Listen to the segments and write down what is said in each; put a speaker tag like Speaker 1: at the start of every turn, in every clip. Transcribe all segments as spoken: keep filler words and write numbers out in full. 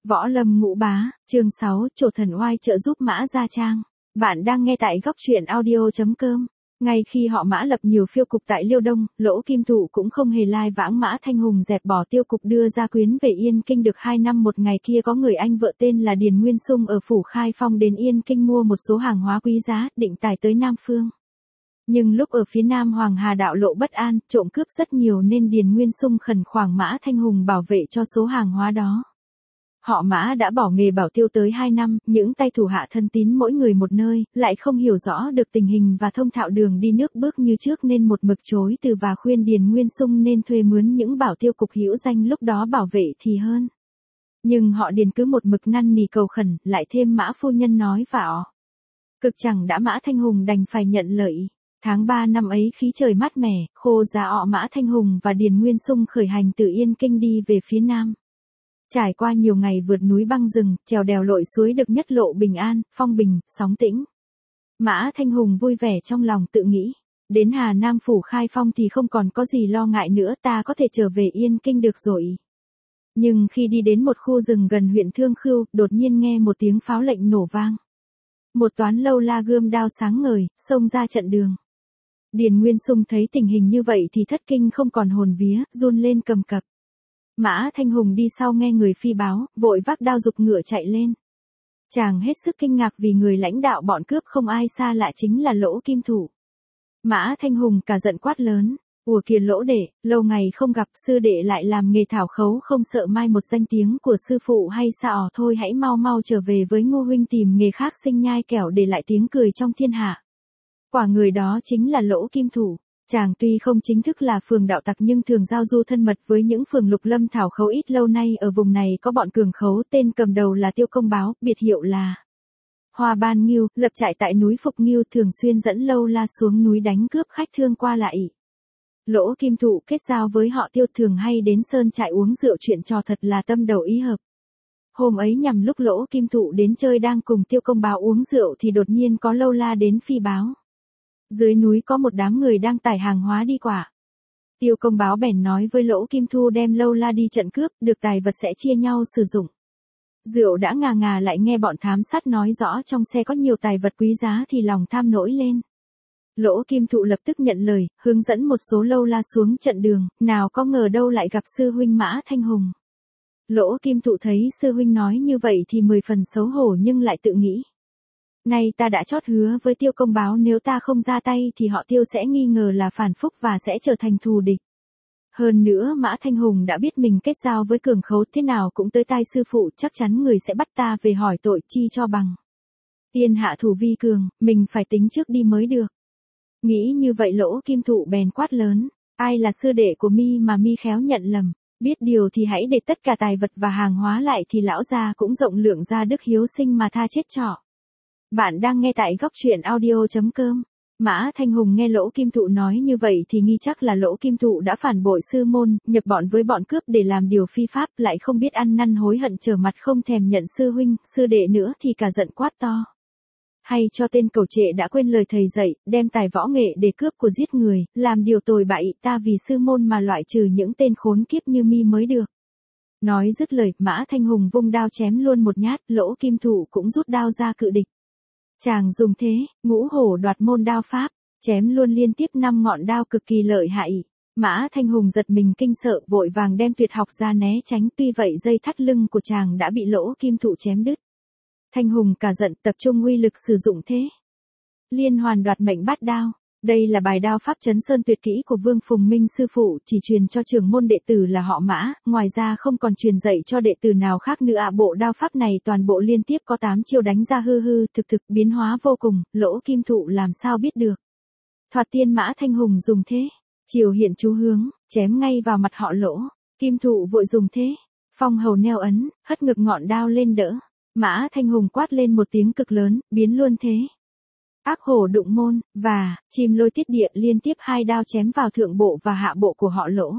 Speaker 1: Võ Lâm Ngũ Bá, chương sáu, Trổ Thần Oai trợ giúp Mã Gia Trang. Bạn đang nghe tại góc truyện audio chấm com. Ngay khi họ Mã lập nhiều phiêu cục tại Liêu Đông, Lỗ Kim Thụ cũng không hề lai vãng Mã Thanh Hùng dẹp bỏ tiêu cục đưa gia quyến về Yên Kinh được hai năm. Một ngày kia có người anh vợ tên là Điền Nguyên Sung ở Phủ Khai Phong đến Yên Kinh mua một số hàng hóa quý giá, định tải tới Nam Phương. Nhưng lúc ở phía Nam Hoàng Hà đạo lộ bất an, trộm cướp rất nhiều nên Điền Nguyên Sung khẩn khoản Mã Thanh Hùng bảo vệ cho số hàng hóa đó. Họ Mã đã bỏ nghề bảo tiêu tới hai năm, những tay thủ hạ thân tín mỗi người một nơi, lại không hiểu rõ được tình hình và thông thạo đường đi nước bước như trước nên một mực chối từ và khuyên Điền Nguyên Sung nên thuê mướn những bảo tiêu cục hữu danh lúc đó bảo vệ thì hơn. Nhưng họ Điền cứ một mực năn nỉ cầu khẩn, lại thêm Mã phu nhân nói vả. Cực chẳng đã Mã Thanh Hùng đành phải nhận lời. Tháng ba năm ấy khí trời mát mẻ, khô giá ọ Mã Thanh Hùng và Điền Nguyên Sung khởi hành từ Yên Kinh đi về phía Nam. Trải qua nhiều ngày vượt núi băng rừng, trèo đèo lội suối được nhất lộ bình an, phong bình, sóng tĩnh. Mã Thanh Hùng vui vẻ trong lòng tự nghĩ. Đến Hà Nam Phủ Khai Phong thì không còn có gì lo ngại nữa, ta có thể trở về Yên Kinh được rồi. Nhưng khi đi đến một khu rừng gần huyện Thương Khưu, đột nhiên nghe một tiếng pháo lệnh nổ vang. Một toán lâu la gươm đao sáng ngời, xông ra trận đường. Điền Nguyên Sung thấy tình hình như vậy thì thất kinh không còn hồn vía, run lên cầm cập. Mã Thanh Hùng đi sau nghe người phi báo, vội vác đao giục ngựa chạy lên. Chàng hết sức kinh ngạc vì người lãnh đạo bọn cướp không ai xa lạ chính là Lỗ Kim Thụ. Mã Thanh Hùng cả giận quát lớn, ủa kìa Lỗ đệ, lâu ngày không gặp, sư đệ lại làm nghề thảo khấu không sợ mai một danh tiếng của sư phụ hay sao? Thôi hãy mau mau trở về với Ngô huynh tìm nghề khác sinh nhai kẻo để lại tiếng cười trong thiên hạ. Quả người đó chính là Lỗ Kim Thụ. Chàng tuy không chính thức là phường đạo tặc nhưng thường giao du thân mật với những phường lục lâm thảo khấu. Ít lâu nay ở vùng này có bọn cường khấu, tên cầm đầu là Tiêu Công Báo, biệt hiệu là Hoa Ban Ngưu, lập trại tại núi Phục Ngưu, thường xuyên dẫn lâu la xuống núi đánh cướp khách thương qua lại. Lỗ Kim Thụ kết giao với họ Tiêu, thường hay đến sơn trại uống rượu chuyện trò, thật là tâm đầu ý hợp. Hôm ấy nhằm lúc Lỗ Kim Thụ đến chơi đang cùng Tiêu Công Báo uống rượu thì đột nhiên có lâu la đến phi báo. Dưới núi có một đám người đang tải hàng hóa đi qua. Tiêu Công Báo bèn nói với Lỗ Kim Thu đem lâu la đi trận cướp, được tài vật sẽ chia nhau sử dụng. Rượu đã ngà ngà lại nghe bọn thám sát nói rõ trong xe có nhiều tài vật quý giá thì lòng tham nổi lên. Lỗ Kim Thụ lập tức nhận lời, hướng dẫn một số lâu la xuống trận đường, nào có ngờ đâu lại gặp sư huynh Mã Thanh Hùng. Lỗ Kim Thụ thấy sư huynh nói như vậy thì mười phần xấu hổ nhưng lại tự nghĩ. Nay ta đã chót hứa với Tiêu Công Báo nếu ta không ra tay thì họ Tiêu sẽ nghi ngờ là phản phúc và sẽ trở thành thù địch. Hơn nữa Mã Thanh Hùng đã biết mình kết giao với cường khấu thế nào cũng tới tai sư phụ, chắc chắn người sẽ bắt ta về hỏi tội chi cho bằng. Tiên hạ thủ vi cường, mình phải tính trước đi mới được. Nghĩ như vậy Lỗ Kim Thụ bèn quát lớn, ai là sư đệ của mi mà mi khéo nhận lầm, biết điều thì hãy để tất cả tài vật và hàng hóa lại thì lão gia cũng rộng lượng ra đức hiếu sinh mà tha chết trọ. Bạn đang nghe tại góc truyện audio chấm com. Mã Thanh Hùng nghe Lỗ Kim Thụ nói như vậy thì nghi chắc là Lỗ Kim Thụ đã phản bội sư môn, nhập bọn với bọn cướp để làm điều phi pháp, lại không biết ăn năn hối hận, trở mặt không thèm nhận sư huynh, sư đệ nữa thì cả giận quát to. Hay cho tên cẩu trệ đã quên lời thầy dạy, đem tài võ nghệ để cướp của giết người, làm điều tồi bại, ta vì sư môn mà loại trừ những tên khốn kiếp như mi mới được. Nói dứt lời, Mã Thanh Hùng vung đao chém luôn một nhát, Lỗ Kim Thụ cũng rút đao ra cự địch. Chàng dùng thế, ngũ hổ đoạt môn đao pháp, chém luôn liên tiếp năm ngọn đao cực kỳ lợi hại. Mã Thanh Hùng giật mình kinh sợ, vội vàng đem tuyệt học ra né tránh, tuy vậy dây thắt lưng của chàng đã bị Lỗ Kim Thụ chém đứt. Thanh Hùng cả giận, tập trung uy lực sử dụng thế liên hoàn đoạt mệnh bát đao. Đây là bài đao pháp Chấn Sơn tuyệt kỹ của Vương Phùng Minh sư phụ, chỉ truyền cho trưởng môn đệ tử là họ Mã, ngoài ra không còn truyền dạy cho đệ tử nào khác nữa. À, bộ đao pháp này toàn bộ liên tiếp có tám chiêu đánh ra hư hư thực thực, biến hóa vô cùng, Lỗ Kim Thụ làm sao biết được. Thoạt tiên Mã Thanh Hùng dùng thế chiều hiện chú hướng, chém ngay vào mặt họ Lỗ. Kim Thụ vội dùng thế phong hầu neo ấn, hất ngực ngọn đao lên đỡ. Mã Thanh Hùng quát lên một tiếng cực lớn, biến luôn thế ác hổ đụng môn, và chim lôi tiết địa, liên tiếp hai đao chém vào thượng bộ và hạ bộ của họ Lỗ.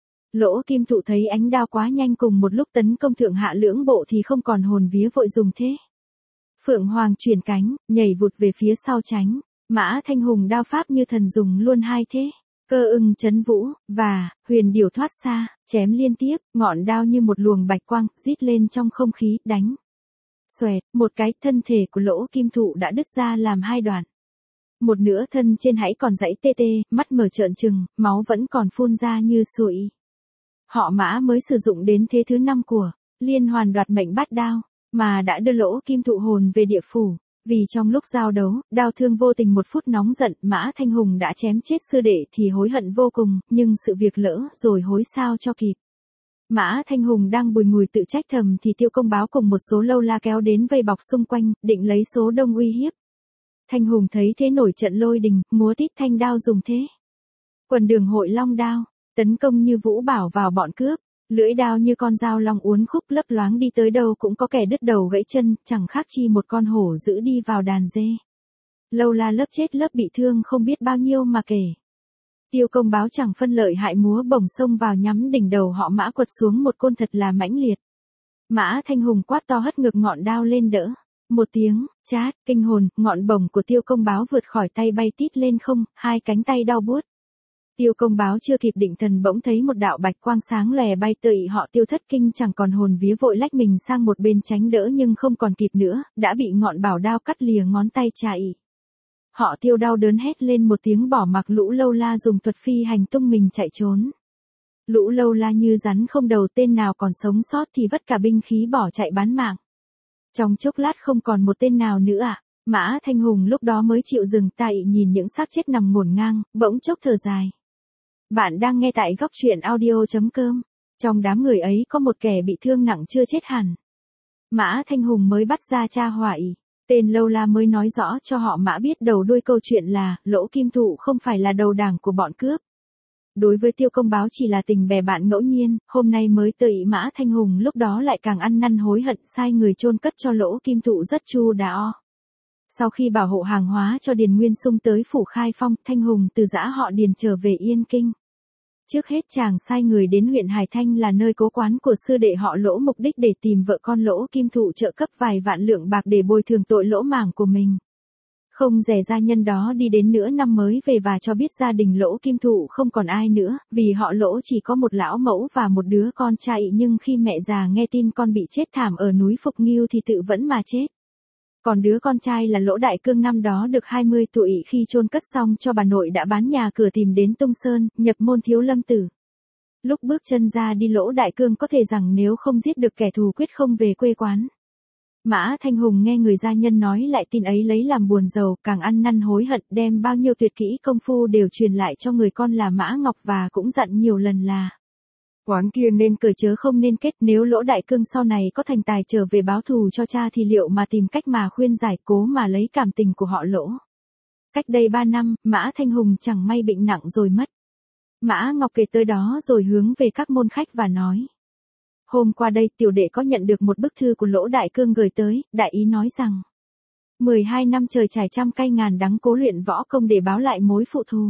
Speaker 1: Lỗ Kim Thụ thấy ánh đao quá nhanh, cùng một lúc tấn công thượng hạ lưỡng bộ thì không còn hồn vía, vội dùng thế Phượng Hoàng chuyển cánh, nhảy vụt về phía sau tránh. Mã Thanh Hùng đao pháp như thần, dùng luôn hai thế Cơ ưng chấn vũ, và, huyền điểu thoát xa, chém liên tiếp, ngọn đao như một luồng bạch quang, rít lên trong không khí, đánh. Xoẹt, một cái thân thể của lỗ kim thụ đã đứt ra làm hai đoạn. Một nửa thân trên hãy còn dãy tê tê, mắt mở trợn trừng, máu vẫn còn phun ra như sụi. Họ Mã mới sử dụng đến thế thứ năm của liên hoàn đoạt mệnh bát đao, mà đã đưa lỗ kim thụ hồn về địa phủ. Vì trong lúc giao đấu, đao thương vô tình một phút nóng giận, Mã Thanh Hùng đã chém chết sư đệ thì hối hận vô cùng, nhưng sự việc lỡ rồi hối sao cho kịp. Mã Thanh Hùng đang bùi ngùi tự trách thầm thì Tiêu Công Báo cùng một số lâu la kéo đến vây bọc xung quanh, định lấy số đông uy hiếp. Thanh Hùng thấy thế nổi trận lôi đình, múa tít thanh đao dùng thế. Quần đường hội long đao, tấn công như vũ bảo vào bọn cướp. Lưỡi đao như con dao long uốn khúc lấp loáng đi tới đâu cũng có kẻ đứt đầu gãy chân, chẳng khác chi một con hổ dữ đi vào đàn dê. Lâu la lớp chết lớp bị thương không biết bao nhiêu mà kể. Tiêu Công Báo chẳng phân lợi hại múa bổng xông vào nhắm đỉnh đầu họ Mã quật xuống một côn thật là mãnh liệt. Mã Thanh Hùng quát to hất ngược ngọn đao lên đỡ. Một tiếng, chát, kinh hồn, ngọn bổng của Tiêu Công Báo vượt khỏi tay bay tít lên không, hai cánh tay đau buốt. Tiêu Công Báo chưa kịp định thần bỗng thấy một đạo bạch quang sáng lòe bay tới họ Tiêu thất kinh chẳng còn hồn vía vội lách mình sang một bên tránh đỡ nhưng không còn kịp nữa, đã bị ngọn bảo đao cắt lìa ngón tay chạy. Họ Tiêu đau đớn hét lên một tiếng bỏ mặc lũ lâu la dùng thuật phi hành tung mình chạy trốn. Lũ lâu la như rắn không đầu tên nào còn sống sót thì vất cả binh khí bỏ chạy bán mạng. Trong chốc lát không còn một tên nào nữa ạ. À? Mã Thanh Hùng lúc đó mới chịu dừng tay nhìn những xác chết nằm ngổn ngang, bỗng chốc thở dài. Bạn đang nghe tại góc truyện audio chấm com. Trong đám người ấy có một kẻ bị thương nặng chưa chết hẳn. Mã Thanh Hùng mới bắt ra tra hỏi. Tên lâu la mới nói rõ cho họ Mã biết đầu đuôi câu chuyện là lỗ kim thụ không phải là đầu đảng của bọn cướp. Đối với Tiêu Công Báo chỉ là tình bè bạn ngẫu nhiên, hôm nay mới tới Mã Thanh Hùng lúc đó lại càng ăn năn hối hận sai người chôn cất cho lỗ kim thụ rất chu đáo. Sau khi bảo hộ hàng hóa cho Điền Nguyên Sung tới phủ Khai Phong, Thanh Hùng từ giã họ Điền trở về Yên Kinh. Trước hết chàng sai người đến huyện Hải Thanh là nơi cố quán của sư đệ họ Lỗ mục đích để tìm vợ con lỗ kim thụ trợ cấp vài vạn lượng bạc để bồi thường tội lỗ màng của mình. Không dè gia nhân đó đi đến nửa năm mới về và cho biết gia đình lỗ kim thụ không còn ai nữa, vì họ Lỗ chỉ có một lão mẫu và một đứa con trai nhưng khi mẹ già nghe tin con bị chết thảm ở núi Phục Nghiêu thì tự vẫn mà chết. Còn đứa con trai là Lỗ Đại Cương năm đó được hai mươi tuổi khi chôn cất xong cho bà nội đã bán nhà cửa tìm đến Tung Sơn, nhập môn thiếu lâm tử. Lúc bước chân ra đi Lỗ Đại Cương có thể rằng nếu không giết được kẻ thù quyết không về quê quán. Mã Thanh Hùng nghe người gia nhân nói lại tin ấy lấy làm buồn rầu, càng ăn năn hối hận đem bao nhiêu tuyệt kỹ công phu đều truyền lại cho người con là Mã Ngọc và cũng dặn nhiều lần là quán kia nên cởi chớ không nên kết, nếu Lỗ Đại Cương sau này có thành tài trở về báo thù cho cha thì liệu mà tìm cách mà khuyên giải cố mà lấy cảm tình của họ Lỗ. Cách đây ba năm, Mã Thanh Hùng chẳng may bệnh nặng rồi mất. Mã Ngọc kể tới đó rồi hướng về các môn khách và nói. Hôm qua đây tiểu đệ có nhận được một bức thư của Lỗ Đại Cương gửi tới, đại ý nói rằng mười hai năm trời trải trăm cay ngàn đắng cố luyện võ công để báo lại mối phụ thù.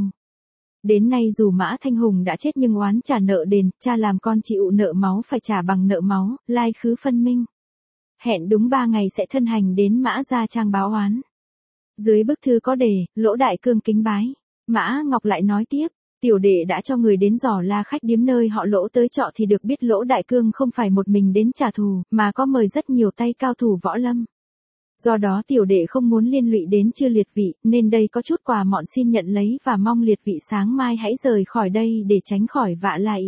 Speaker 1: Đến nay dù Mã Thanh Hùng đã chết nhưng oán trả nợ đền, cha làm con chịu nợ máu phải trả bằng nợ máu, lai khứ phân minh. Hẹn đúng ba ngày sẽ thân hành đến Mã Gia Trang báo oán. Dưới bức thư có đề, Lỗ Đại Cương kính bái. Mã Ngọc lại nói tiếp, tiểu đệ đã cho người đến dò la khách điếm nơi họ Lỗ tới trọ thì được biết Lỗ Đại Cương không phải một mình đến trả thù, mà có mời rất nhiều tay cao thủ võ lâm. Do đó tiểu đệ không muốn liên lụy đến chư liệt vị, nên đây có chút quà mọn xin nhận lấy và mong liệt vị sáng mai hãy rời khỏi đây để tránh khỏi vạ lại.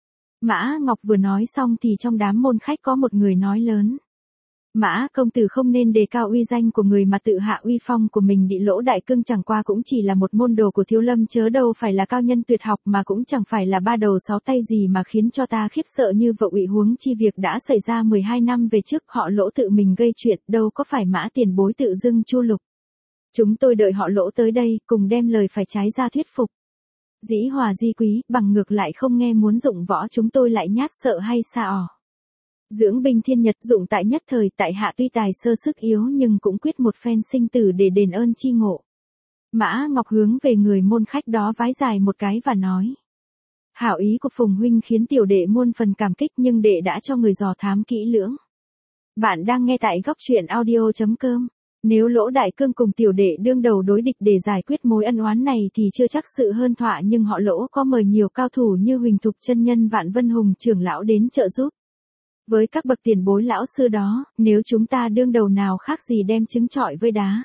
Speaker 1: Mã Ngọc vừa nói xong thì trong đám môn khách có một người nói lớn. Mã công tử không nên đề cao uy danh của người mà tự hạ uy phong của mình. Đi Lỗ Đại Cương chẳng qua cũng chỉ là một môn đồ của thiếu lâm chớ đâu phải là cao nhân tuyệt học mà cũng chẳng phải là ba đầu sáu tay gì mà khiến cho ta khiếp sợ như vậy. Ủy huống chi việc đã xảy ra mười hai năm về trước họ Lỗ tự mình gây chuyện đâu có phải Mã tiền bối tự dưng chu lục. Chúng tôi đợi họ Lỗ tới đây cùng đem lời phải trái ra thuyết phục. Dĩ hòa di quý bằng ngược lại không nghe muốn dụng võ chúng tôi lại nhát sợ hay xa ỏ. Dưỡng binh thiên nhật dụng tại nhất thời tại hạ tuy tài sơ sức yếu nhưng cũng quyết một phen sinh tử để đền ơn chi ngộ. Mã Ngọc hướng về người môn khách đó vái dài một cái và nói. Hảo ý của Phùng huynh khiến tiểu đệ muôn phần cảm kích nhưng đệ đã cho người dò thám kỹ lưỡng. Bạn đang nghe tại góc truyện audio chấm com. Nếu Lỗ Đại Cương cùng tiểu đệ đương đầu đối địch để giải quyết mối ân oán này thì chưa chắc sự hơn thọa, nhưng họ Lỗ có mời nhiều cao thủ như Huỳnh Thục chân nhân, Vạn Vân Hùng trưởng lão đến trợ giúp. Với các bậc tiền bối lão sư đó, nếu chúng ta đương đầu nào khác gì đem trứng trọi với đá.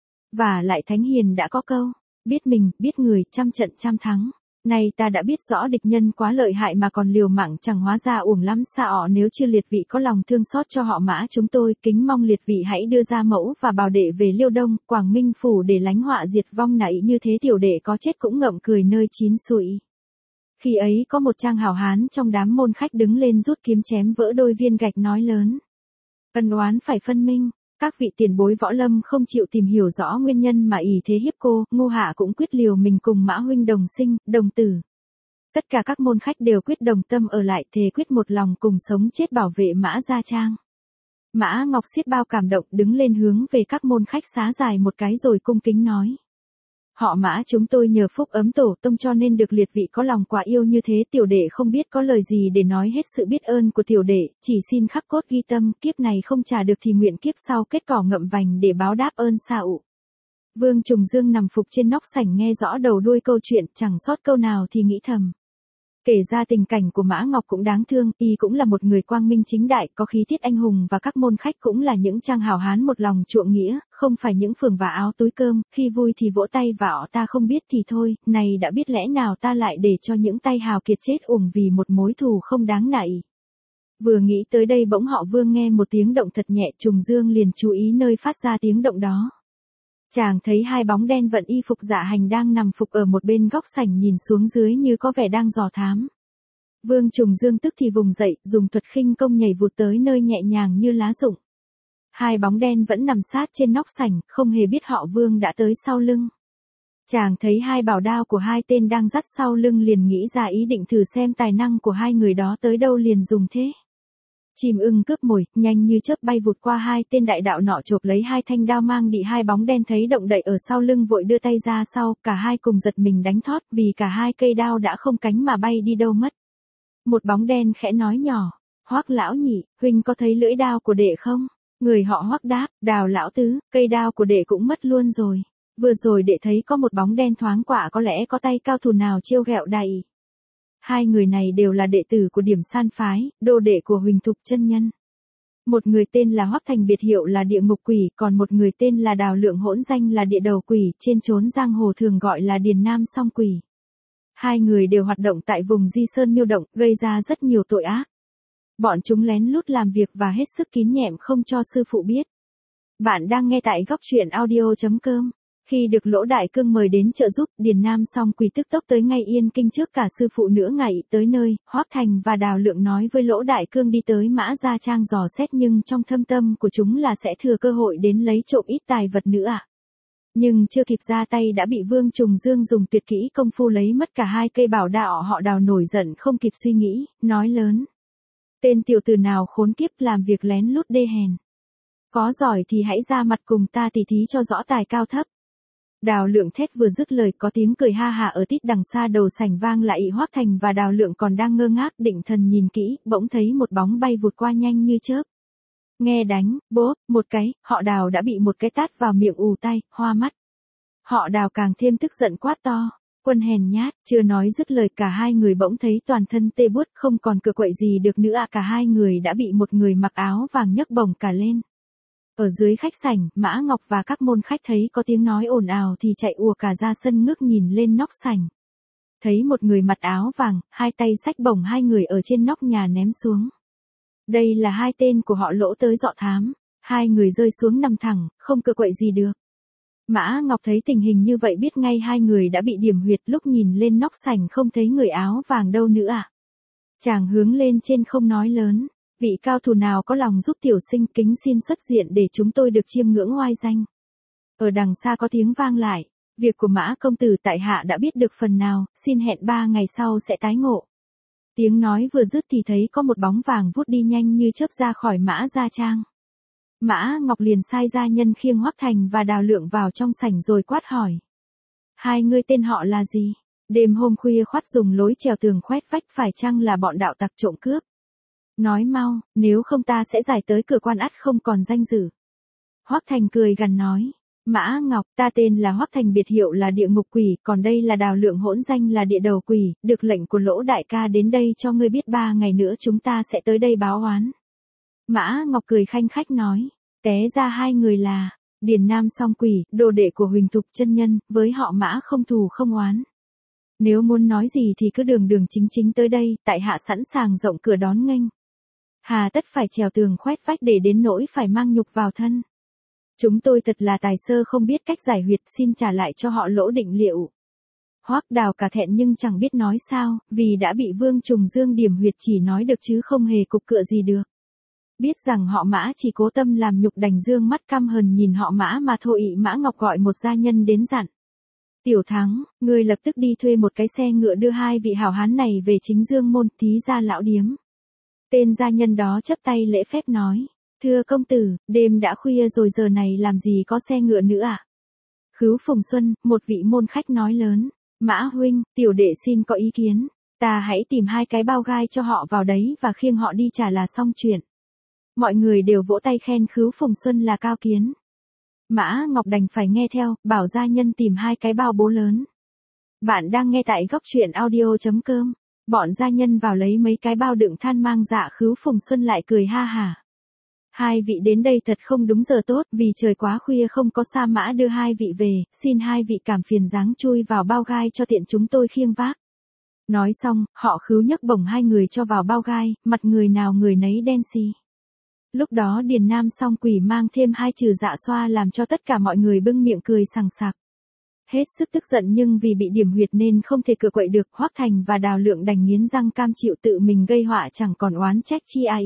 Speaker 1: Và lại Thánh Hiền đã có câu, biết mình, biết người, trăm trận trăm thắng. Nay ta đã biết rõ địch nhân quá lợi hại mà còn liều mạng, chẳng hóa ra uổng lắm xa ọ. Nếu chưa liệt vị có lòng thương xót cho họ Mã chúng tôi, kính mong liệt vị hãy đưa ra mẫu và bảo đệ về Liêu Đông, Quảng Minh phủ để lánh họa diệt vong nãy, như thế tiểu đệ có chết cũng ngậm cười nơi chín suối. Khi ấy có một trang hảo hán trong đám môn khách đứng lên rút kiếm chém vỡ đôi viên gạch, nói lớn: ân oán phải phân minh. Các vị tiền bối võ lâm không chịu tìm hiểu rõ nguyên nhân mà ỷ thế hiếp cô, Ngô Hạ cũng quyết liều mình cùng Mã huynh đồng sinh, đồng tử. Tất cả các môn khách đều quyết đồng tâm ở lại, thề quyết một lòng cùng sống chết bảo vệ Mã Gia Trang. Mã Ngọc xiết bao cảm động đứng lên hướng về các môn khách xá dài một cái rồi cung kính nói: họ Mã chúng tôi nhờ phúc ấm tổ tông cho nên được liệt vị có lòng quả yêu như thế, tiểu đệ không biết có lời gì để nói hết sự biết ơn của tiểu đệ, chỉ xin khắc cốt ghi tâm, kiếp này không trả được thì nguyện kiếp sau kết cỏ ngậm vành để báo đáp ơn xa ụ. Vương Trùng Dương nằm phục trên nóc sảnh nghe rõ đầu đuôi câu chuyện, chẳng sót câu nào thì nghĩ thầm. Kể ra tình cảnh của Mã Ngọc cũng đáng thương, y cũng là một người quang minh chính đại, có khí tiết anh hùng, và các môn khách cũng là những trang hảo hán một lòng chuộng nghĩa, không phải những phường và áo túi cơm, khi vui thì vỗ tay vạo ta không biết thì thôi, này đã biết lẽ nào ta lại để cho những tay hào kiệt chết uổng vì một mối thù không đáng nại. Vừa nghĩ tới đây bỗng họ Vương nghe một tiếng động thật nhẹ, Trùng Dương liền chú ý nơi phát ra tiếng động đó. Chàng thấy hai bóng đen vận y phục dạ hành đang nằm phục ở một bên góc sảnh nhìn xuống dưới như có vẻ đang dò thám. Vương Trùng Dương tức thì vùng dậy, dùng thuật khinh công nhảy vụt tới nơi nhẹ nhàng như lá rụng. Hai bóng đen vẫn nằm sát trên nóc sảnh, không hề biết họ Vương đã tới sau lưng. Chàng thấy hai bảo đao của hai tên đang dắt sau lưng liền nghĩ ra ý định thử xem tài năng của hai người đó tới đâu liền dùng thế. Chim ưng cướp mồi, nhanh như chớp bay vụt qua hai tên đại đạo nọ chộp lấy hai thanh đao mang đi. Hai bóng đen thấy động đậy ở sau lưng vội đưa tay ra sau, cả hai cùng giật mình đánh thót vì cả hai cây đao đã không cánh mà bay đi đâu mất. Một bóng đen khẽ nói nhỏ: Hoắc lão nhị, huynh có thấy lưỡi đao của đệ không? Người họ Hoắc đáp: Đào lão tứ, cây đao của đệ cũng mất luôn rồi. Vừa rồi đệ thấy có một bóng đen thoáng qua, có lẽ có tay cao thủ nào trêu ghẹo đầy. Hai người này đều là đệ tử của Điểm San phái, đô đệ của Huỳnh Thục chân nhân. Một người tên là Hoắc Thành, biệt hiệu là Địa Ngục Quỷ, còn một người tên là Đào Lượng, hỗn danh là Địa Đầu Quỷ, trên chốn giang hồ thường gọi là Điền Nam Song Quỷ. Hai người đều hoạt động tại vùng Di Sơn Miêu Động, gây ra rất nhiều tội ác. Bọn chúng lén lút làm việc và hết sức kín nhẹm không cho sư phụ biết. Bạn đang nghe tại góc truyện audio chấm com. Khi được Lỗ Đại Cương mời đến trợ giúp, Điền Nam Song Quỷ tức tốc tới ngay Yên Kinh trước cả sư phụ nữa. Ngày tới nơi, Hoắc Thành và Đào Lượng nói với Lỗ Đại Cương đi tới Mã Gia Trang dò xét, nhưng trong thâm tâm của chúng là sẽ thừa cơ hội đến lấy trộm ít tài vật nữa ạ. Nhưng chưa kịp ra tay đã bị Vương Trùng Dương dùng tuyệt kỹ công phu lấy mất cả hai cây bảo đạo. Họ Đào nổi giận không kịp suy nghĩ, nói lớn: Tên tiểu tử nào khốn kiếp làm việc lén lút đê hèn. Có giỏi thì hãy ra mặt cùng ta tỉ thí cho rõ tài cao thấp. Đào Lượng thét vừa dứt lời, có tiếng cười ha hả ở tít đằng xa đầu sảnh vang lại. Hoắc Thành và Đào Lượng còn đang ngơ ngác định thần nhìn kỹ, bỗng thấy một bóng bay vụt qua nhanh như chớp. Nghe đánh, bốp, một cái, họ Đào đã bị một cái tát vào miệng ù tai, hoa mắt. Họ Đào càng thêm tức giận quát to: Quân hèn nhát! Chưa nói dứt lời cả hai người bỗng thấy toàn thân tê buốt, không còn cựa quậy gì được nữa. À, cả hai người đã bị một người mặc áo vàng nhấc bổng cả lên. Ở dưới khách sảnh, Mã Ngọc và các môn khách thấy có tiếng nói ồn ào thì chạy ùa cả ra sân, ngước nhìn lên nóc sảnh. Thấy một người mặc áo vàng, hai tay xách bổng hai người ở trên nóc nhà ném xuống. Đây là hai tên của họ Lỗ tới dọ thám. Hai người rơi xuống nằm thẳng, không cựa quậy gì được. Mã Ngọc thấy tình hình như vậy biết ngay hai người đã bị điểm huyệt, lúc nhìn lên nóc sảnh không thấy người áo vàng đâu nữa à. Chàng hướng lên trên không nói lớn: Vị cao thủ nào có lòng giúp tiểu sinh kính xin xuất diện để chúng tôi được chiêm ngưỡng oai danh. Ở đằng xa có tiếng vang lại: Việc của Mã công tử tại hạ đã biết được phần nào, xin hẹn ba ngày sau sẽ tái ngộ. Tiếng nói vừa dứt thì thấy có một bóng vàng vút đi nhanh như chớp ra khỏi Mã Gia Trang. Mã Ngọc liền sai gia nhân khiêng Hoắc Thành và Đào Lượng vào trong sảnh rồi quát hỏi: Hai ngươi tên họ là gì? Đêm hôm khuya khoắt dùng lối trèo tường khoét vách, phải chăng là bọn đạo tặc trộm cướp? Nói mau, nếu không ta sẽ giải tới cửa quan ắt không còn danh dự. Hoắc Thành cười gằn nói. Mã Ngọc, ta tên là Hoắc Thành, biệt hiệu là địa ngục quỷ, còn đây là Đào Lượng, hỗn danh là địa đầu quỷ, được lệnh của Lỗ đại ca đến đây cho ngươi biết ba ngày nữa chúng ta sẽ tới đây báo oán. Mã Ngọc cười khanh khách nói. Té ra hai người là Điền Nam Song Quỷ, đồ đệ của Huỳnh Thục chân nhân, với họ Mã không thù không oán. Nếu muốn nói gì thì cứ đường đường chính chính tới đây, tại hạ sẵn sàng rộng cửa đón nghênh. Hà tất phải trèo tường khoét vách để đến nỗi phải mang nhục vào thân. Chúng tôi thật là tài sơ không biết cách giải huyệt, xin trả lại cho họ Lỗ định liệu. Hoắc Đào cả thẹn nhưng chẳng biết nói sao, vì đã bị Vương Trùng Dương điểm huyệt chỉ nói được chứ không hề cục cựa gì được. Biết rằng họ Mã chỉ cố tâm làm nhục, đành dương mắt căm hờn nhìn họ Mã mà thôi. Mã Ngọc gọi một gia nhân đến dặn. Tiểu Thắng, ngươi lập tức đi thuê một cái xe ngựa đưa hai vị hảo hán này về chính Dương môn, tí ra lão điếm. Tên gia nhân đó chắp tay lễ phép nói. Thưa công tử, đêm đã khuya rồi, giờ này làm gì có xe ngựa nữa ạ? À? Khứu Phùng Xuân, một vị môn khách nói lớn. Mã huynh, tiểu đệ xin có ý kiến. Ta hãy tìm hai cái bao gai cho họ vào đấy và khiêng họ đi trả là xong chuyện. Mọi người đều vỗ tay khen Khứu Phùng Xuân là cao kiến. Mã Ngọc đành phải nghe theo, bảo gia nhân tìm hai cái bao bố lớn. Bạn đang nghe tại góc truyện audio chấm com. Bọn gia nhân vào lấy mấy cái bao đựng than mang dạ. Khứu Phùng Xuân lại cười ha hả. Hai vị đến đây thật không đúng giờ tốt, vì trời quá khuya không có sa mã đưa hai vị về, xin hai vị cảm phiền dáng chui vào bao gai cho tiện chúng tôi khiêng vác. Nói xong, họ Khứu nhấc bổng hai người cho vào bao gai, mặt người nào người nấy đen xì. Lúc đó Điền Nam Song Quỷ mang thêm hai trừ dạ xoa làm cho tất cả mọi người bưng miệng cười sằng sặc. Hết sức tức giận nhưng vì bị điểm huyệt nên không thể cựa quậy được, Hoắc Thành và Đào Lượng đành nghiến răng cam chịu tự mình gây họa, chẳng còn oán trách chi ai.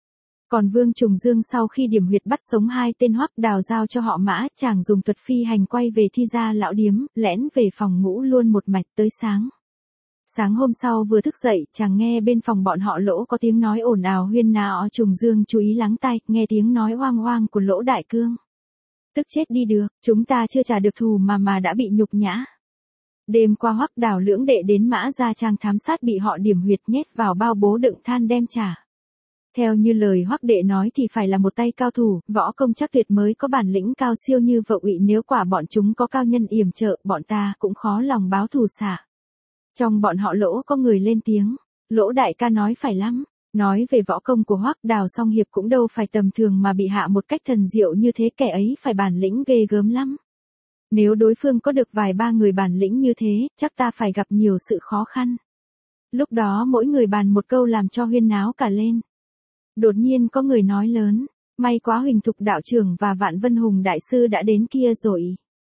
Speaker 1: Còn Vương Trùng Dương sau khi điểm huyệt bắt sống hai tên Hoắc Đào giao cho họ Mã, chàng dùng thuật phi hành quay về thi gia lão điếm, lẻn về phòng ngủ luôn một mạch tới sáng. Sáng hôm sau vừa thức dậy, chàng nghe bên phòng bọn họ Lỗ có tiếng nói ồn ào huyên náo. Trùng Dương chú ý lắng tai, nghe tiếng nói oang oang của Lỗ Đại Cương. Tức chết đi được, chúng ta chưa trả được thù mà mà đã bị nhục nhã. Đêm qua Hoắc Đào lưỡng đệ đến Mã Gia Trang thám sát, bị họ điểm huyệt nhét vào bao bố đựng than đem trả. Theo như lời Hoắc đệ nói thì phải là một tay cao thủ, võ công chắc tuyệt mới có bản lĩnh cao siêu như vợ Uy, nếu quả bọn chúng có cao nhân yểm trợ, bọn ta cũng khó lòng báo thù xả. Trong bọn họ Lỗ có người lên tiếng. Lỗ đại ca nói phải lắm. Nói về võ công của Hoắc Đào song hiệp cũng đâu phải tầm thường mà bị hạ một cách thần diệu như thế, kẻ ấy phải bản lĩnh ghê gớm lắm. Nếu đối phương có được vài ba người bản lĩnh như thế, chắc ta phải gặp nhiều sự khó khăn. Lúc đó mỗi người bàn một câu làm cho huyên náo cả lên. Đột nhiên có người nói lớn. May quá Huỳnh Thục đạo trưởng và Vạn Vân Hùng đại sư đã đến kia rồi.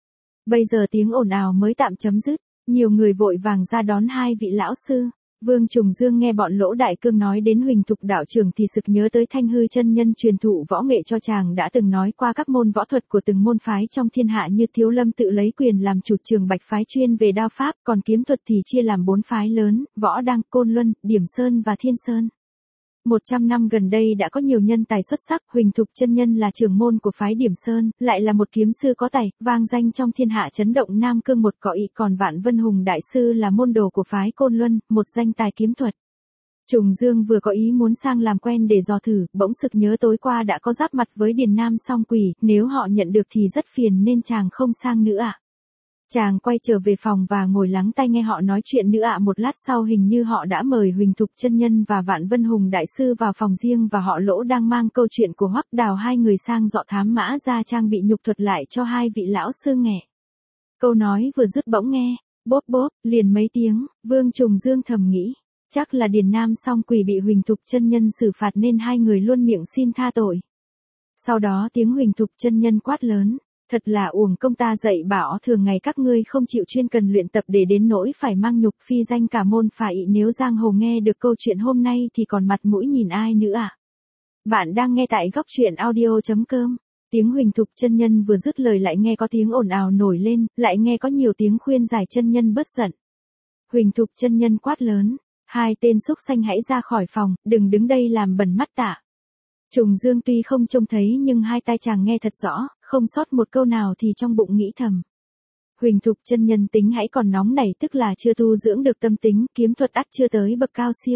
Speaker 1: Bây giờ tiếng ồn ào mới tạm chấm dứt. Nhiều người vội vàng ra đón hai vị lão sư. Vương Trùng Dương nghe bọn Lỗ Đại Cương nói đến Huỳnh Thục đạo trưởng thì sực nhớ tới Thanh Hư chân nhân truyền thụ võ nghệ cho chàng, đã từng nói qua các môn võ thuật của từng môn phái trong thiên hạ, như Thiếu Lâm tự lấy quyền làm chủ trường Bạch phái chuyên về đao pháp, còn kiếm thuật thì chia làm bốn phái lớn: Võ Đăng, Côn Luân, Điểm Sơn và Thiên Sơn. Một trăm năm gần đây đã có nhiều nhân tài xuất sắc. Huỳnh Thục chân nhân là trưởng môn của phái Điểm Sơn, lại là một kiếm sư có tài, vang danh trong thiên hạ, chấn động Nam Cương một cõi. Còn Vạn Vân Hùng đại sư là môn đồ của phái Côn Luân, một danh tài kiếm thuật. Trùng Dương vừa có ý muốn sang làm quen để dò thử, bỗng sực nhớ tối qua đã có giáp mặt với Điền Nam Song Quỷ, nếu họ nhận được thì rất phiền nên chàng không sang nữa ạ. À? Chàng quay trở về phòng và ngồi lắng tai nghe họ nói chuyện nữa ạ. À, một lát sau hình như họ đã mời Huỳnh Thục chân nhân và Vạn Vân Hùng đại sư vào phòng riêng, và họ Lỗ đang mang câu chuyện của Hoắc Đào hai người sang dọ thám Mã Gia Trang bị nhục thuật lại cho hai vị lão sư nghe. Câu nói vừa dứt bỗng nghe bốp bốp liền mấy tiếng. Vương Trùng Dương thầm nghĩ, chắc là Điền Nam Song Quỷ bị Huỳnh Thục chân nhân xử phạt nên hai người luôn miệng xin tha tội. Sau đó tiếng Huỳnh Thục chân nhân quát lớn. Thật là uổng công ta dạy bảo, thường ngày các ngươi không chịu chuyên cần luyện tập để đến nỗi phải mang nhục phi danh cả môn phái, nếu giang hồ nghe được câu chuyện hôm nay thì còn mặt mũi nhìn ai nữa à? Bạn đang nghe tại góc truyện audio chấm com. Tiếng Huỳnh Thục chân nhân vừa dứt lời lại nghe có tiếng ồn ào nổi lên, lại nghe có nhiều tiếng khuyên giải chân nhân bớt giận. Huỳnh Thục chân nhân quát lớn, hai tên xúc xanh hãy ra khỏi phòng, đừng đứng đây làm bẩn mắt tạ. Trùng Dương tuy không trông thấy nhưng hai tai chàng nghe thật rõ, không sót một câu nào thì trong bụng nghĩ thầm. Huỳnh Thục chân nhân tính hãy còn nóng nảy, tức là chưa tu dưỡng được tâm tính, kiếm thuật ắt chưa tới bậc cao siêu.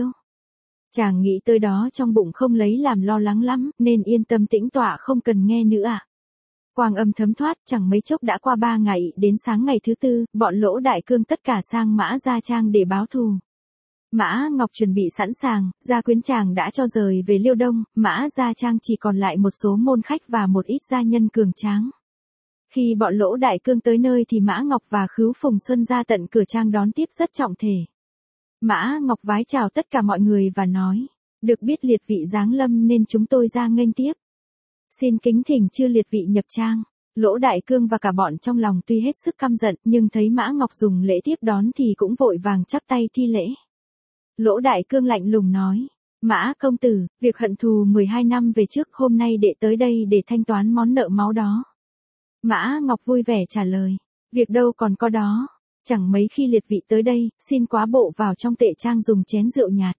Speaker 1: Chàng nghĩ tới đó trong bụng không lấy làm lo lắng lắm, nên yên tâm tĩnh tọa không cần nghe nữa ạ. À. Quang âm thấm thoát, chẳng mấy chốc đã qua ba ngày, đến sáng ngày thứ tư, bọn Lỗ Đại Cương tất cả sang Mã Gia Trang để báo thù. Mã Ngọc chuẩn bị sẵn sàng, gia quyến chàng đã cho rời về Liêu Đông, Mã Gia Trang chỉ còn lại một số môn khách và một ít gia nhân cường tráng. Khi bọn Lỗ Đại Cương tới nơi thì Mã Ngọc và Khứu Phùng Xuân ra tận cửa trang đón tiếp rất trọng thể. Mã Ngọc vái chào tất cả mọi người và nói, được biết liệt vị giáng lâm nên chúng tôi ra nghênh tiếp. Xin kính thỉnh chư liệt vị nhập trang. Lỗ Đại Cương và cả bọn trong lòng tuy hết sức căm giận nhưng thấy Mã Ngọc dùng lễ tiếp đón thì cũng vội vàng chắp tay thi lễ. Lỗ Đại Cương lạnh lùng nói, Mã công tử, việc hận thù mười hai năm về trước hôm nay đệ tới đây để thanh toán món nợ máu đó. Mã Ngọc vui vẻ trả lời, việc đâu còn có đó, chẳng mấy khi liệt vị tới đây, xin quá bộ vào trong tệ trang dùng chén rượu nhạt.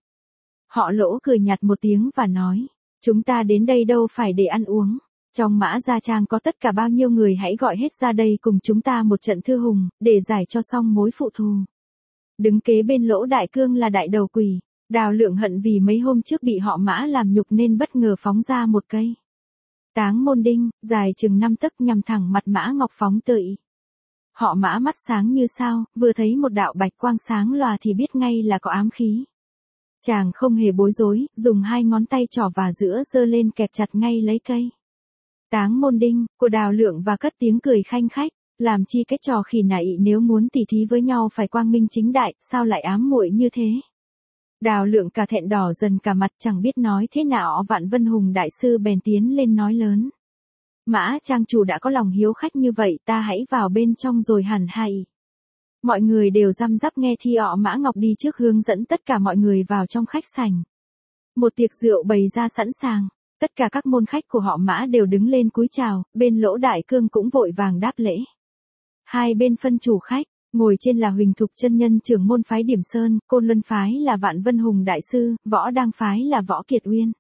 Speaker 1: Họ Lỗ cười nhạt một tiếng và nói, chúng ta đến đây đâu phải để ăn uống. Trong Mã Gia Trang có tất cả bao nhiêu người hãy gọi hết ra đây cùng chúng ta một trận thư hùng, để giải cho xong mối phụ thù. Đứng kế bên Lỗ Đại Cương là đại đầu quỷ, Đào Lượng hận vì mấy hôm trước bị họ Mã làm nhục nên bất ngờ phóng ra một cây táng môn đinh, dài chừng năm tấc nhằm thẳng mặt Mã Ngọc phóng tới. Họ Mã mắt sáng như sao, vừa thấy một đạo bạch quang sáng lòa thì biết ngay là có ám khí. Chàng không hề bối rối, dùng hai ngón tay trỏ và giữa giơ lên kẹp chặt ngay lấy cây táng môn đinh của Đào Lượng và cất tiếng cười khanh khách, làm chi cái trò khỉ nại nếu muốn tỉ thí với nhau phải quang minh chính đại, sao lại ám muội như thế. Đào Lượng cả thẹn đỏ dần cả mặt chẳng biết nói thế nào. Vạn Vân Hùng đại sư bèn tiến lên nói lớn, Mã trang chủ đã có lòng hiếu khách như vậy ta hãy vào bên trong rồi hẳn hay. Mọi người đều răm rắp nghe thì họ Mã Ngọc đi trước hướng dẫn tất cả mọi người vào trong khách sảnh. Một tiệc rượu bày ra sẵn sàng, tất cả các môn khách của họ Mã đều đứng lên cúi chào, bên Lỗ Đại Cương cũng vội vàng đáp lễ. Hai bên phân chủ khách, ngồi trên là Huỳnh Thục chân nhân trưởng môn phái Điểm Sơn, Côn Luân phái là Vạn Vân Hùng đại sư, Võ Đang phái là Võ Kiệt Uyên.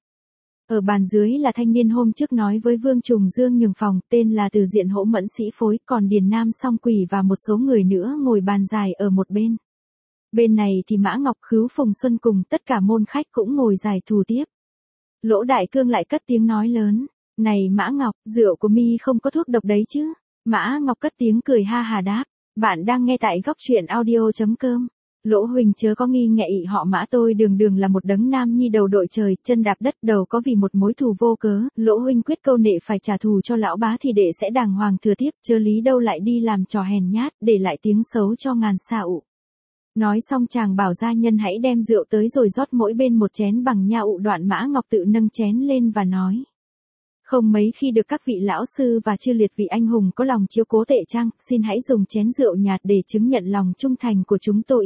Speaker 1: Ở bàn dưới là thanh niên hôm trước nói với Vương Trùng Dương nhường phòng, tên là Từ Diện Hỗ Mẫn Sĩ Phối, còn Điền Nam Song Quỷ và một số người nữa ngồi bàn dài ở một bên. Bên này thì Mã Ngọc, Khứu Phùng Xuân cùng tất cả môn khách cũng ngồi dài thù tiếp. Lỗ Đại Cương lại cất tiếng nói lớn, này Mã Ngọc, rượu của mi không có thuốc độc đấy chứ? Mã Ngọc cất tiếng cười ha hà đáp, bạn đang nghe tại góc truyện audio chấm com. Lỗ huynh chớ có nghi ngại, họ Mã tôi đường đường là một đấng nam nhi đầu đội trời, chân đạp đất, đầu có vì một mối thù vô cớ, Lỗ huynh quyết câu nệ phải trả thù cho lão bá thì đệ sẽ đàng hoàng thừa tiếp, chớ lý đâu lại đi làm trò hèn nhát, để lại tiếng xấu cho ngàn xa ụ. Nói xong chàng bảo gia nhân hãy đem rượu tới rồi rót mỗi bên một chén bằng nha ụ. Đoạn Mã Ngọc tự nâng chén lên và nói, không mấy khi được các vị lão sư và chư liệt vị anh hùng có lòng chiếu cố tệ trang, xin hãy dùng chén rượu nhạt để chứng nhận lòng trung thành của chúng tôi.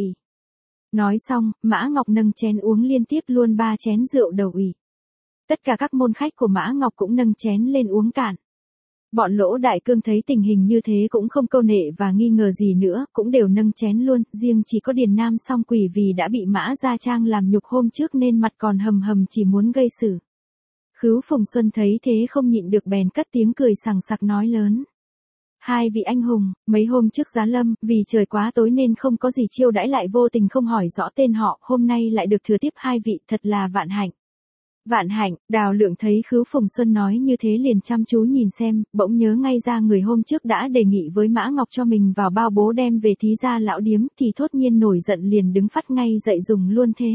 Speaker 1: Nói xong, Mã Ngọc nâng chén uống liên tiếp luôn ba chén rượu đầu ỉ. Tất cả các môn khách của Mã Ngọc cũng nâng chén lên uống cạn. Bọn Lỗ Đại Cương thấy tình hình như thế cũng không câu nệ và nghi ngờ gì nữa, cũng đều nâng chén luôn, riêng chỉ có Điền Nam Song Quỷ vì đã bị Mã Gia Trang làm nhục hôm trước nên mặt còn hầm hầm chỉ muốn gây sự. Khứu Phùng Xuân thấy thế không nhịn được bèn cất tiếng cười sằng sặc nói lớn, hai vị anh hùng, mấy hôm trước giá lâm, vì trời quá tối nên không có gì chiêu đãi lại vô tình không hỏi rõ tên họ, hôm nay lại được thừa tiếp hai vị, thật là vạn hạnh. Vạn hạnh. Đào Lượng thấy Khứu Phùng Xuân nói như thế liền chăm chú nhìn xem, bỗng nhớ ngay ra người hôm trước đã đề nghị với Mã Ngọc cho mình vào bao bố đem về thí gia lão điếm, thì thốt nhiên nổi giận liền đứng phắt ngay dậy dùng luôn thế.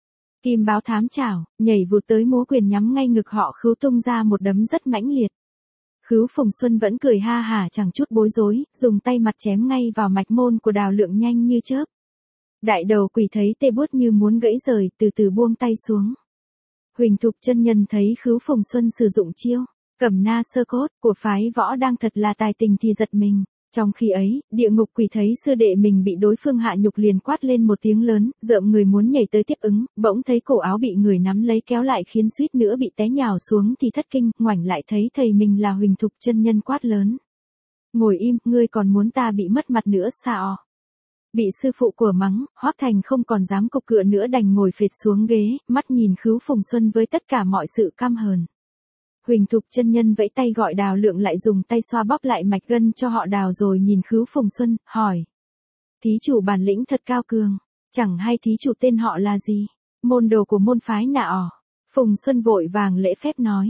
Speaker 1: Kim báo thám chảo, nhảy vụt tới múa quyền nhắm ngay ngực họ Khứu tung ra một đấm rất mãnh liệt. Khứu Phùng Xuân vẫn cười ha hả chẳng chút bối rối, dùng tay mặt chém ngay vào mạch môn của Đào Lượng nhanh như chớp. Đại đầu quỷ thấy tê buốt như muốn gãy rời, từ từ buông tay xuống. Huỳnh Thục chân nhân thấy Khứu Phùng Xuân sử dụng chiêu Cẩm Na Sơ Cốt của phái Võ đang thật là tài tình thì giật mình. Trong khi ấy, địa ngục quỷ thấy sư đệ mình bị đối phương hạ nhục liền quát lên một tiếng lớn, rợm người muốn nhảy tới tiếp ứng, bỗng thấy cổ áo bị người nắm lấy kéo lại khiến suýt nữa bị té nhào xuống thì thất kinh, ngoảnh lại thấy thầy mình là Huỳnh Thục chân nhân quát lớn. Ngồi im, ngươi còn muốn ta bị mất mặt nữa sao? Bị sư phụ của mắng, Hoắc Thành không còn dám cục cựa nữa đành ngồi phệt xuống ghế, mắt nhìn Khứu Phùng Xuân với tất cả mọi sự căm hờn. Huỳnh Thục chân nhân vẫy tay gọi Đào Lượng lại dùng tay xoa bóp lại mạch gân cho họ Đào rồi nhìn Khứu Phùng Xuân, hỏi. Thí chủ bản lĩnh thật cao cường, chẳng hay thí chủ tên họ là gì, môn đồ của môn phái nào? Phùng Xuân vội vàng lễ phép nói.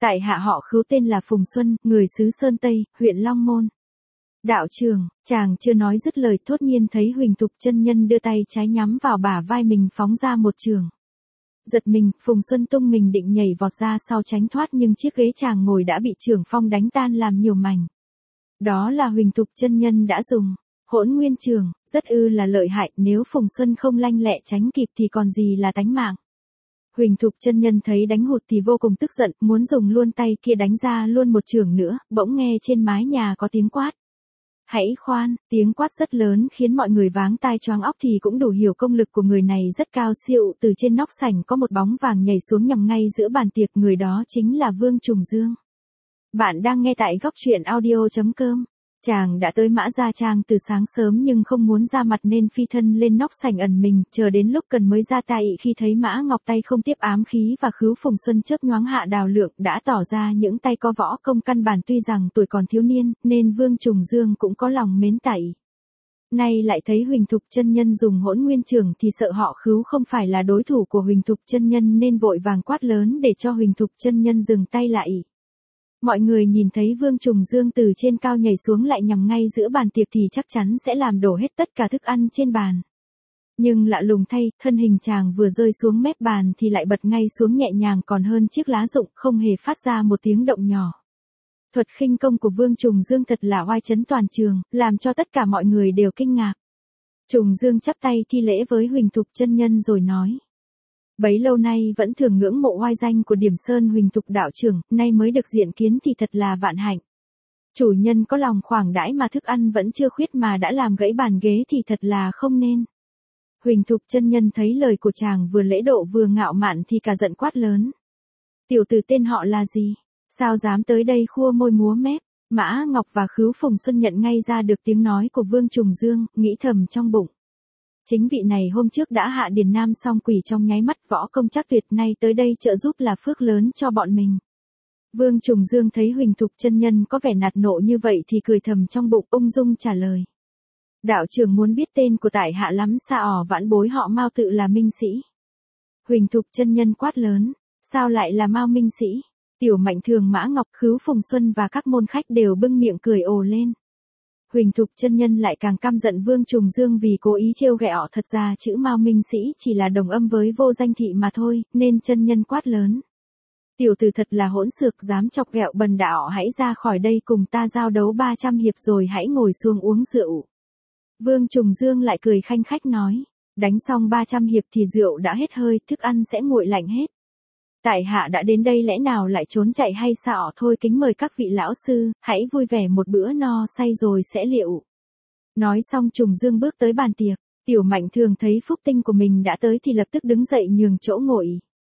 Speaker 1: Tại hạ họ Khứu tên là Phùng Xuân, người xứ Sơn Tây, huyện Long Môn. Đạo trưởng, chàng chưa nói dứt lời thốt nhiên thấy Huỳnh Thục chân nhân đưa tay trái nhắm vào bả vai mình phóng ra một trường. Giật mình, Phùng Xuân tung mình định nhảy vọt ra sau tránh thoát nhưng chiếc ghế chàng ngồi đã bị trưởng phong đánh tan làm nhiều mảnh. Đó là Huỳnh Thục chân nhân đã dùng Hỗn Nguyên Trường, rất ư là lợi hại, nếu Phùng Xuân không lanh lẹ tránh kịp thì còn gì là tánh mạng. Huỳnh Thục chân nhân thấy đánh hụt thì vô cùng tức giận, muốn dùng luôn tay kia đánh ra luôn một trường nữa, bỗng nghe trên mái nhà có tiếng quát. Hãy khoan, tiếng quát rất lớn khiến mọi người váng tai choáng óc thì cũng đủ hiểu công lực của người này rất cao siêu. Từ trên nóc sảnh có một bóng vàng nhảy xuống nhằm ngay giữa bàn tiệc, người đó chính là Vương Trùng Dương. Bạn đang nghe tại góc truyện audio chấm com. Chàng đã tới Mã Gia Trang từ sáng sớm nhưng không muốn ra mặt nên phi thân lên nóc sảnh ẩn mình, chờ đến lúc cần mới ra tay. Khi thấy Mã Ngọc tay không tiếp ám khí và Khứu Phùng Xuân chớp nhoáng hạ đào lượng đã tỏ ra những tay có võ công căn bản, tuy rằng tuổi còn thiếu niên, nên Vương Trùng Dương cũng có lòng mến tẩy. Nay lại thấy Huỳnh Thục chân nhân dùng Hỗn Nguyên Trường thì sợ họ Khứu không phải là đối thủ của Huỳnh Thục chân nhân nên vội vàng quát lớn để cho Huỳnh Thục chân nhân dừng tay lại. Mọi người nhìn thấy Vương Trùng Dương từ trên cao nhảy xuống lại nhằm ngay giữa bàn tiệc thì chắc chắn sẽ làm đổ hết tất cả thức ăn trên bàn. Nhưng lạ lùng thay, thân hình chàng vừa rơi xuống mép bàn thì lại bật ngay xuống nhẹ nhàng còn hơn chiếc lá rụng, không hề phát ra một tiếng động nhỏ. Thuật khinh công của Vương Trùng Dương thật là oai chấn toàn trường, làm cho tất cả mọi người đều kinh ngạc. Trùng Dương chắp tay thi lễ với Huỳnh Thục chân nhân rồi nói. Bấy lâu nay vẫn thường ngưỡng mộ oai danh của Điểm Sơn Huỳnh Thục đạo trưởng, nay mới được diện kiến thì thật là vạn hạnh. Chủ nhân có lòng khoảng đãi mà thức ăn vẫn chưa khuyết mà đã làm gãy bàn ghế thì thật là không nên. Huỳnh Thục chân nhân thấy lời của chàng vừa lễ độ vừa ngạo mạn thì cả giận quát lớn. Tiểu tử tên họ là gì? Sao dám tới đây khua môi múa mép? Mã Ngọc và Khứu Phùng Xuân nhận ngay ra được tiếng nói của Vương Trùng Dương, nghĩ thầm trong bụng. Chính vị này hôm trước đã hạ Điền Nam song quỷ trong nháy mắt, võ công chắc tuyệt, nay tới đây trợ giúp là phước lớn cho bọn mình. Vương Trùng Dương thấy Huỳnh Thục chân nhân có vẻ nạt nộ như vậy thì cười thầm trong bụng, ung dung trả lời. Đạo trưởng muốn biết tên của tại hạ lắm, xa ỏ vãn bối họ Mao tự là minh sĩ. Huỳnh Thục chân nhân quát lớn, sao lại là Mao minh sĩ? Tiểu Mạnh Thường, Mã Ngọc, Khứu Phùng Xuân và các môn khách đều bưng miệng cười ồ lên. Huỳnh Thục chân nhân lại càng căm giận Vương Trùng Dương vì cố ý trêu ghẹo, thật ra chữ Mao minh sĩ chỉ là đồng âm với vô danh thị mà thôi, nên chân nhân quát lớn. Tiểu tử thật là hỗn xược, dám chọc ghẹo bần đạo, hãy ra khỏi đây cùng ta giao đấu ba trăm hiệp rồi hãy ngồi xuống uống rượu. Vương Trùng Dương lại cười khanh khách nói, đánh xong ba trăm hiệp thì rượu đã hết hơi, thức ăn sẽ nguội lạnh hết. Tại hạ đã đến đây lẽ nào lại trốn chạy hay sao? Thôi kính mời các vị lão sư, hãy vui vẻ một bữa no say rồi sẽ liệu. Nói xong Trùng Dương bước tới bàn tiệc, Tiểu Mạnh Thường thấy phúc tinh của mình đã tới thì lập tức đứng dậy nhường chỗ ngồi.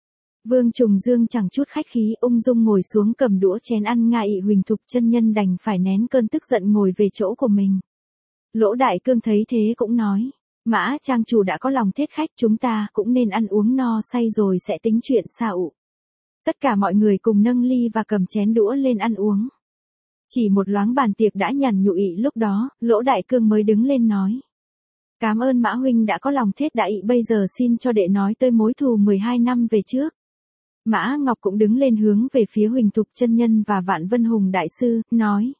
Speaker 1: Vương Trùng Dương chẳng chút khách khí ung dung ngồi xuống cầm đũa chén ăn ngại, Huỳnh Thục chân nhân đành phải nén cơn tức giận ngồi về chỗ của mình. Lỗ Đại Cương thấy thế cũng nói, Mã trang chủ đã có lòng thiết khách, chúng ta cũng nên ăn uống no say rồi sẽ tính chuyện sao. Tất cả mọi người cùng nâng ly và cầm chén đũa lên ăn uống. Chỉ một loáng bàn tiệc đã nhằn nhụi, lúc đó, Lỗ Đại Cương mới đứng lên nói. Cảm ơn Mã huynh đã có lòng thiết đại, bây giờ xin cho đệ nói tới mối thù mười hai năm về trước. Mã Ngọc cũng đứng lên hướng về phía Huỳnh Thục chân nhân và Vạn Vân Hùng đại sư, nói.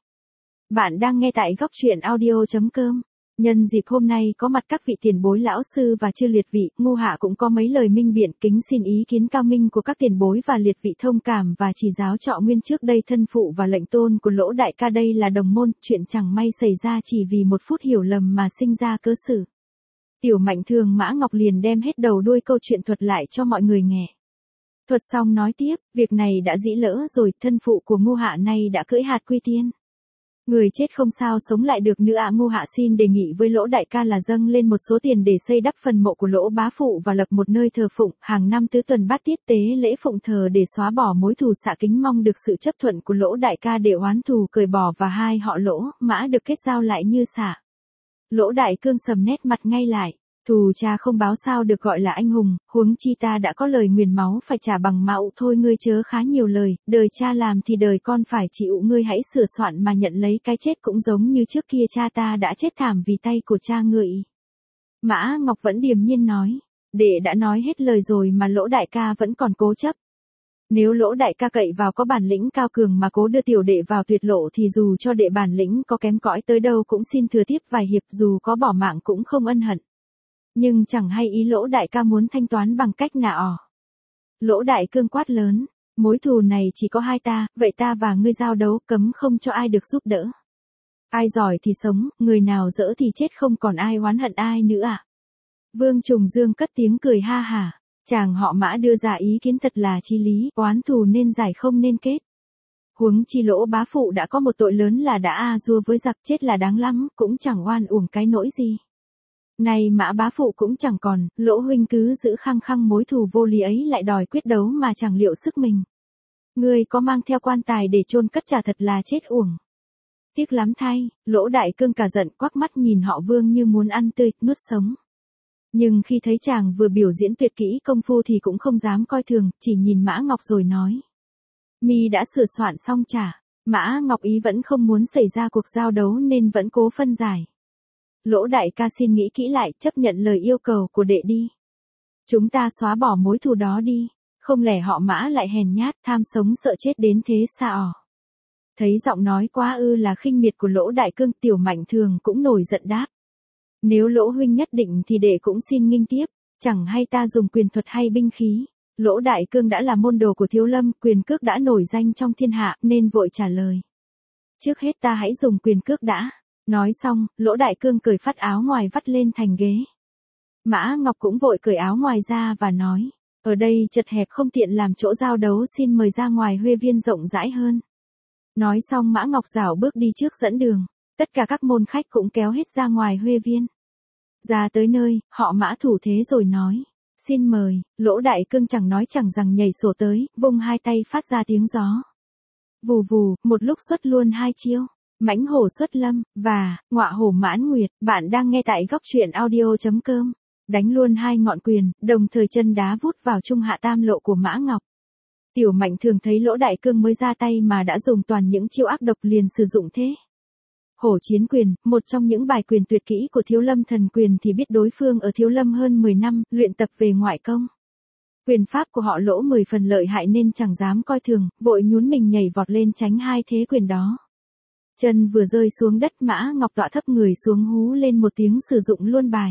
Speaker 1: Bạn đang nghe tại góc truyện audio chấm com. Nhân dịp hôm nay có mặt các vị tiền bối lão sư và chư liệt vị, Ngu Hạ cũng có mấy lời minh biện, kính xin ý kiến cao minh của các tiền bối và liệt vị thông cảm và chỉ giáo trọ nguyên. Trước đây thân phụ và lệnh tôn của Lỗ đại ca đây là đồng môn, chuyện chẳng may xảy ra chỉ vì một phút hiểu lầm mà sinh ra cớ xử. Tiểu Mạnh Thường Mã Ngọc liền đem hết đầu đuôi câu chuyện thuật lại cho mọi người nghe. Thuật xong nói tiếp, việc này đã dĩ lỡ rồi, thân phụ của Ngu Hạ nay đã cưỡi hạt quy tiên. Người chết không sao sống lại được nữa ạ. Ngu Hạ xin đề nghị với Lỗ đại ca là dâng lên một số tiền để xây đắp phần mộ của Lỗ bá phụ và lập một nơi thờ phụng, hàng năm tứ tuần bát tiết tế lễ phụng thờ để xóa bỏ mối thù xạ, kính mong được sự chấp thuận của Lỗ đại ca để oán thù cởi bỏ và hai họ Lỗ, Mã được kết giao lại như xạ. Lỗ Đại Cương sầm nét mặt ngay lại. Thù cha không báo sao được gọi là anh hùng, huống chi ta đã có lời nguyền máu phải trả bằng máu, thôi ngươi chớ khá nhiều lời, đời cha làm thì đời con phải chịu, ngươi hãy sửa soạn mà nhận lấy cái chết cũng giống như trước kia cha ta đã chết thảm vì tay của cha ngươi. Mã Ngọc vẫn điềm nhiên nói, đệ đã nói hết lời rồi mà Lỗ đại ca vẫn còn cố chấp. Nếu Lỗ đại ca cậy vào có bản lĩnh cao cường mà cố đưa tiểu đệ vào tuyệt lộ thì dù cho đệ bản lĩnh có kém cỏi tới đâu cũng xin thừa tiếp vài hiệp, dù có bỏ mạng cũng không ân hận. Nhưng chẳng hay ý Lỗ đại ca muốn thanh toán bằng cách nào. Lỗ đại cương quát lớn, mối thù này chỉ có hai ta, vậy ta và ngươi giao đấu, cấm không cho ai được giúp đỡ. Ai giỏi thì sống, người nào dỡ thì chết, không còn ai oán hận ai nữa à. Vương Trùng Dương cất tiếng cười ha hả. Chàng họ Mã đưa ra ý kiến thật là chí lý, oán thù nên giải không nên kết. Huống chi Lỗ bá phụ đã có một tội lớn là đã a dua với giặc, chết là đáng lắm, cũng chẳng oan uổng cái nỗi gì. Này Mã bá phụ cũng chẳng còn, Lỗ huynh cứ giữ khăng khăng mối thù vô lý ấy lại đòi quyết đấu mà chẳng liệu sức mình. Ngươi có mang theo quan tài để chôn cất chả thật là chết uổng. Tiếc lắm thay, Lỗ đại cương cả giận quắc mắt nhìn họ Vương như muốn ăn tươi, nuốt sống. Nhưng khi thấy chàng vừa biểu diễn tuyệt kỹ công phu thì cũng không dám coi thường, chỉ nhìn Mã Ngọc rồi nói. Mi đã sửa soạn xong chả? Mã Ngọc ý vẫn không muốn xảy ra cuộc giao đấu nên vẫn cố phân giải. Lỗ đại ca xin nghĩ kỹ lại, chấp nhận lời yêu cầu của đệ đi. Chúng ta xóa bỏ mối thù đó đi, không lẽ họ Mã lại hèn nhát, tham sống sợ chết đến thế sao? Thấy giọng nói quá ư là khinh miệt của Lỗ đại cương, Tiểu Mạnh Thường cũng nổi giận đáp. Nếu Lỗ huynh nhất định thì đệ cũng xin nghinh tiếp, chẳng hay ta dùng quyền thuật hay binh khí. Lỗ đại cương đã là môn đồ của Thiếu Lâm, quyền cước đã nổi danh trong thiên hạ, nên vội trả lời. Trước hết ta hãy dùng quyền cước đã. Nói xong, Lỗ đại cương cởi phát áo ngoài vắt lên thành ghế. Mã Ngọc cũng vội cởi áo ngoài ra và nói, ở đây chật hẹp không tiện làm chỗ giao đấu, xin mời ra ngoài huê viên rộng rãi hơn. Nói xong Mã Ngọc rảo bước đi trước dẫn đường. Tất cả các môn khách cũng kéo hết ra ngoài huê viên. Ra tới nơi, họ Mã thủ thế rồi nói. Xin mời, Lỗ đại cương chẳng nói chẳng rằng nhảy sổ tới, vung hai tay phát ra tiếng gió. Vù vù, một lúc xuất luôn hai chiêu. Mãnh hổ xuất lâm, và, ngọa hổ mãn nguyệt. Bạn đang nghe tại góc truyện audio chấm com. Đánh luôn hai ngọn quyền, đồng thời chân đá vút vào trung hạ tam lộ của Mã Ngọc. Tiểu Mạnh Thường thấy Lỗ đại cương mới ra tay mà đã dùng toàn những chiêu ác độc liền sử dụng thế. Hổ chiến quyền, một trong những bài quyền tuyệt kỹ của Thiếu Lâm thần quyền thì biết đối phương ở Thiếu Lâm hơn mười năm, luyện tập về ngoại công. Quyền pháp của họ Lỗ mười phần lợi hại nên chẳng dám coi thường, vội nhún mình nhảy vọt lên tránh hai thế quyền đó. Chân vừa rơi xuống đất Mã Ngọc tọa thấp người xuống hú lên một tiếng sử dụng luôn bài.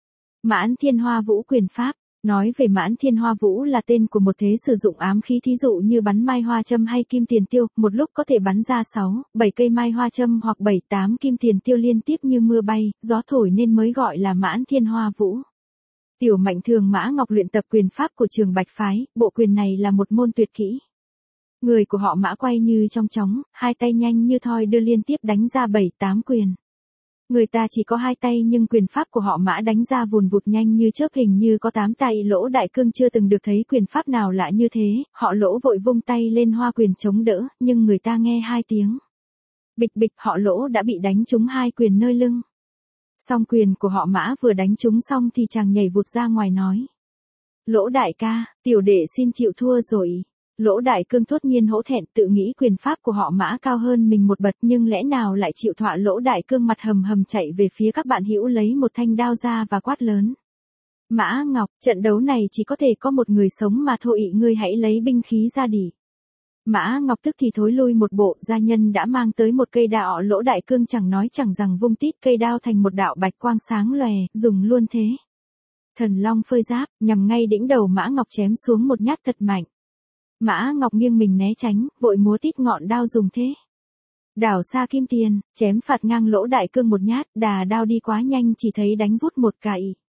Speaker 1: Mãn Thiên Hoa Vũ quyền pháp. Nói về Mãn Thiên Hoa Vũ là tên của một thế sử dụng ám khí, thí dụ như bắn mai hoa châm hay kim tiền tiêu, một lúc có thể bắn ra sáu, bảy cây mai hoa châm hoặc bảy, tám kim tiền tiêu liên tiếp như mưa bay, gió thổi nên mới gọi là Mãn Thiên Hoa Vũ. Tiểu Mạnh Thường Mã Ngọc luyện tập quyền pháp của Trường Bạch phái, bộ quyền này là một môn tuyệt kỹ. Người của họ Mã quay như trong chóng, hai tay nhanh như thoi đưa liên tiếp đánh ra bảy, tám quyền. Người ta chỉ có hai tay nhưng quyền pháp của họ Mã đánh ra vùn vụt nhanh như chớp, hình như có tám tay. Lỗ đại cương chưa từng được thấy quyền pháp nào lạ như thế, họ Lỗ vội vung tay lên hoa quyền chống đỡ, nhưng người ta nghe hai tiếng. Bịch bịch, họ Lỗ đã bị đánh trúng hai quyền nơi lưng. Song quyền của họ Mã vừa đánh trúng xong thì chàng nhảy vụt ra ngoài nói. Lỗ đại ca, tiểu đệ xin chịu thua rồi. Lỗ đại cương thốt nhiên hổ thẹn, tự nghĩ quyền pháp của họ Mã cao hơn mình một bậc, nhưng lẽ nào lại chịu thọa. Lỗ đại cương mặt hầm hầm chạy về phía các bạn hữu lấy một thanh đao ra và quát lớn. Mã Ngọc, trận đấu này chỉ có thể có một người sống mà thôi, ngươi hãy lấy binh khí ra đi. Mã Ngọc tức thì thối lui một bộ, gia nhân đã mang tới một cây đao. Lỗ đại cương chẳng nói chẳng rằng vung tít cây đao thành một đạo bạch quang sáng lòe, dùng luôn thế. Thần long phơi giáp, nhằm ngay đỉnh đầu Mã Ngọc chém xuống một nhát thật mạnh. Mã Ngọc nghiêng mình né tránh, vội múa tít ngọn đao dùng thế. Đảo xa kim tiền, chém phạt ngang Lỗ đại cương một nhát, đà đao đi quá nhanh chỉ thấy đánh vút một cạy.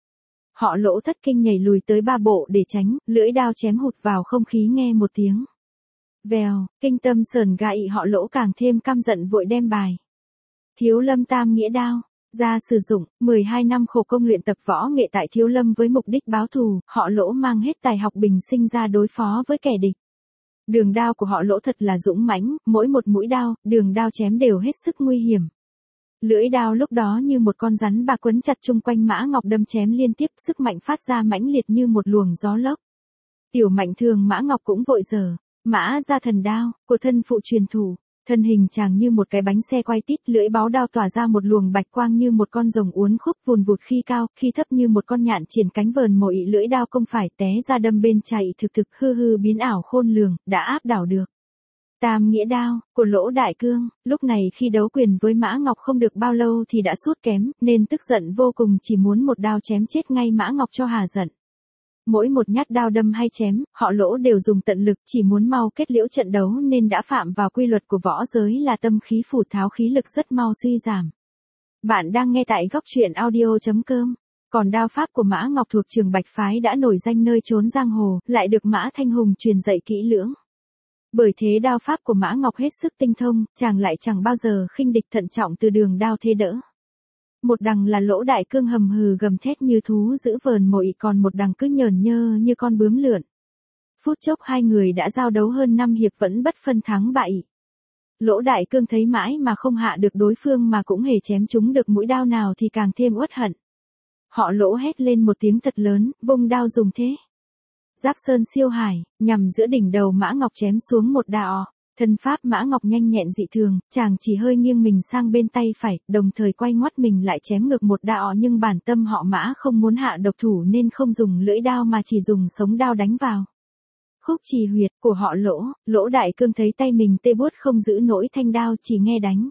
Speaker 1: Họ Lỗ thất kinh nhảy lùi tới ba bộ để tránh, lưỡi đao chém hụt vào không khí nghe một tiếng. Vèo, kinh tâm sờn gai, họ Lỗ càng thêm căm giận vội đem bài Thiếu Lâm Tam Nghĩa Đao ra sử dụng. mười hai năm khổ công luyện tập võ nghệ tại Thiếu Lâm với mục đích báo thù, họ Lỗ mang hết tài học bình sinh ra đối phó với kẻ địch. Đường đao của họ Lỗ thật là dũng mãnh, mỗi một mũi đao, đường đao chém đều hết sức nguy hiểm. Lưỡi đao lúc đó như một con rắn bà quấn chặt chung quanh Mã Ngọc đâm chém liên tiếp, sức mạnh phát ra mãnh liệt như một luồng gió lốc. Tiểu Mạnh Thường Mã Ngọc cũng vội giở Mã ra thần đao của thân phụ truyền thủ. Thân hình chàng như một cái bánh xe quay tít, lưỡi báu đao tỏa ra một luồng bạch quang như một con rồng uốn khúc vùn vụt khi cao, khi thấp như một con nhạn triển cánh vờn mồi, lưỡi đao không phải té ra đâm bên chạy thực thực hư hư biến ảo khôn lường, đã áp đảo được. Tam nghĩa đao, của Lỗ Đại Cương, lúc này khi đấu quyền với Mã Ngọc không được bao lâu thì đã sút kém, nên tức giận vô cùng chỉ muốn một đao chém chết ngay Mã Ngọc cho hà giận. Mỗi một nhát đao đâm hay chém, họ Lỗ đều dùng tận lực chỉ muốn mau kết liễu trận đấu nên đã phạm vào quy luật của võ giới là tâm khí phủ tháo khí lực rất mau suy giảm. Bạn đang nghe tại góc truyện audio.com. Còn đao pháp của Mã Ngọc thuộc Trường Bạch Phái đã nổi danh nơi chốn giang hồ, lại được Mã Thanh Hùng truyền dạy kỹ lưỡng. Bởi thế đao pháp của Mã Ngọc hết sức tinh thông, chàng lại chẳng bao giờ khinh địch, thận trọng từ đường đao thế đỡ. Một đằng là Lỗ Đại Cương hầm hừ gầm thét như thú dữ vờn mồi, còn một đằng cứ nhờn nhơ như con bướm lượn. Phút chốc hai người đã giao đấu hơn năm hiệp vẫn bất phân thắng bại. Lỗ Đại Cương thấy mãi mà không hạ được đối phương mà cũng hề chém trúng được mũi đao nào thì càng thêm uất hận. Họ Lỗ hét lên một tiếng thật lớn, vung đao dùng thế Giáp Sơn Siêu Hải, nhằm giữa đỉnh đầu Mã Ngọc chém xuống một đao. Thân pháp Mã Ngọc nhanh nhẹn dị thường, chàng chỉ hơi nghiêng mình sang bên tay phải, đồng thời quay ngoắt mình lại chém ngược một đao, nhưng bản tâm họ Mã không muốn hạ độc thủ nên không dùng lưỡi đao mà chỉ dùng sống đao đánh vào khúc trì huyệt của họ Lỗ. Lỗ Đại Cương thấy tay mình tê buốt không giữ nổi thanh đao, chỉ nghe đánh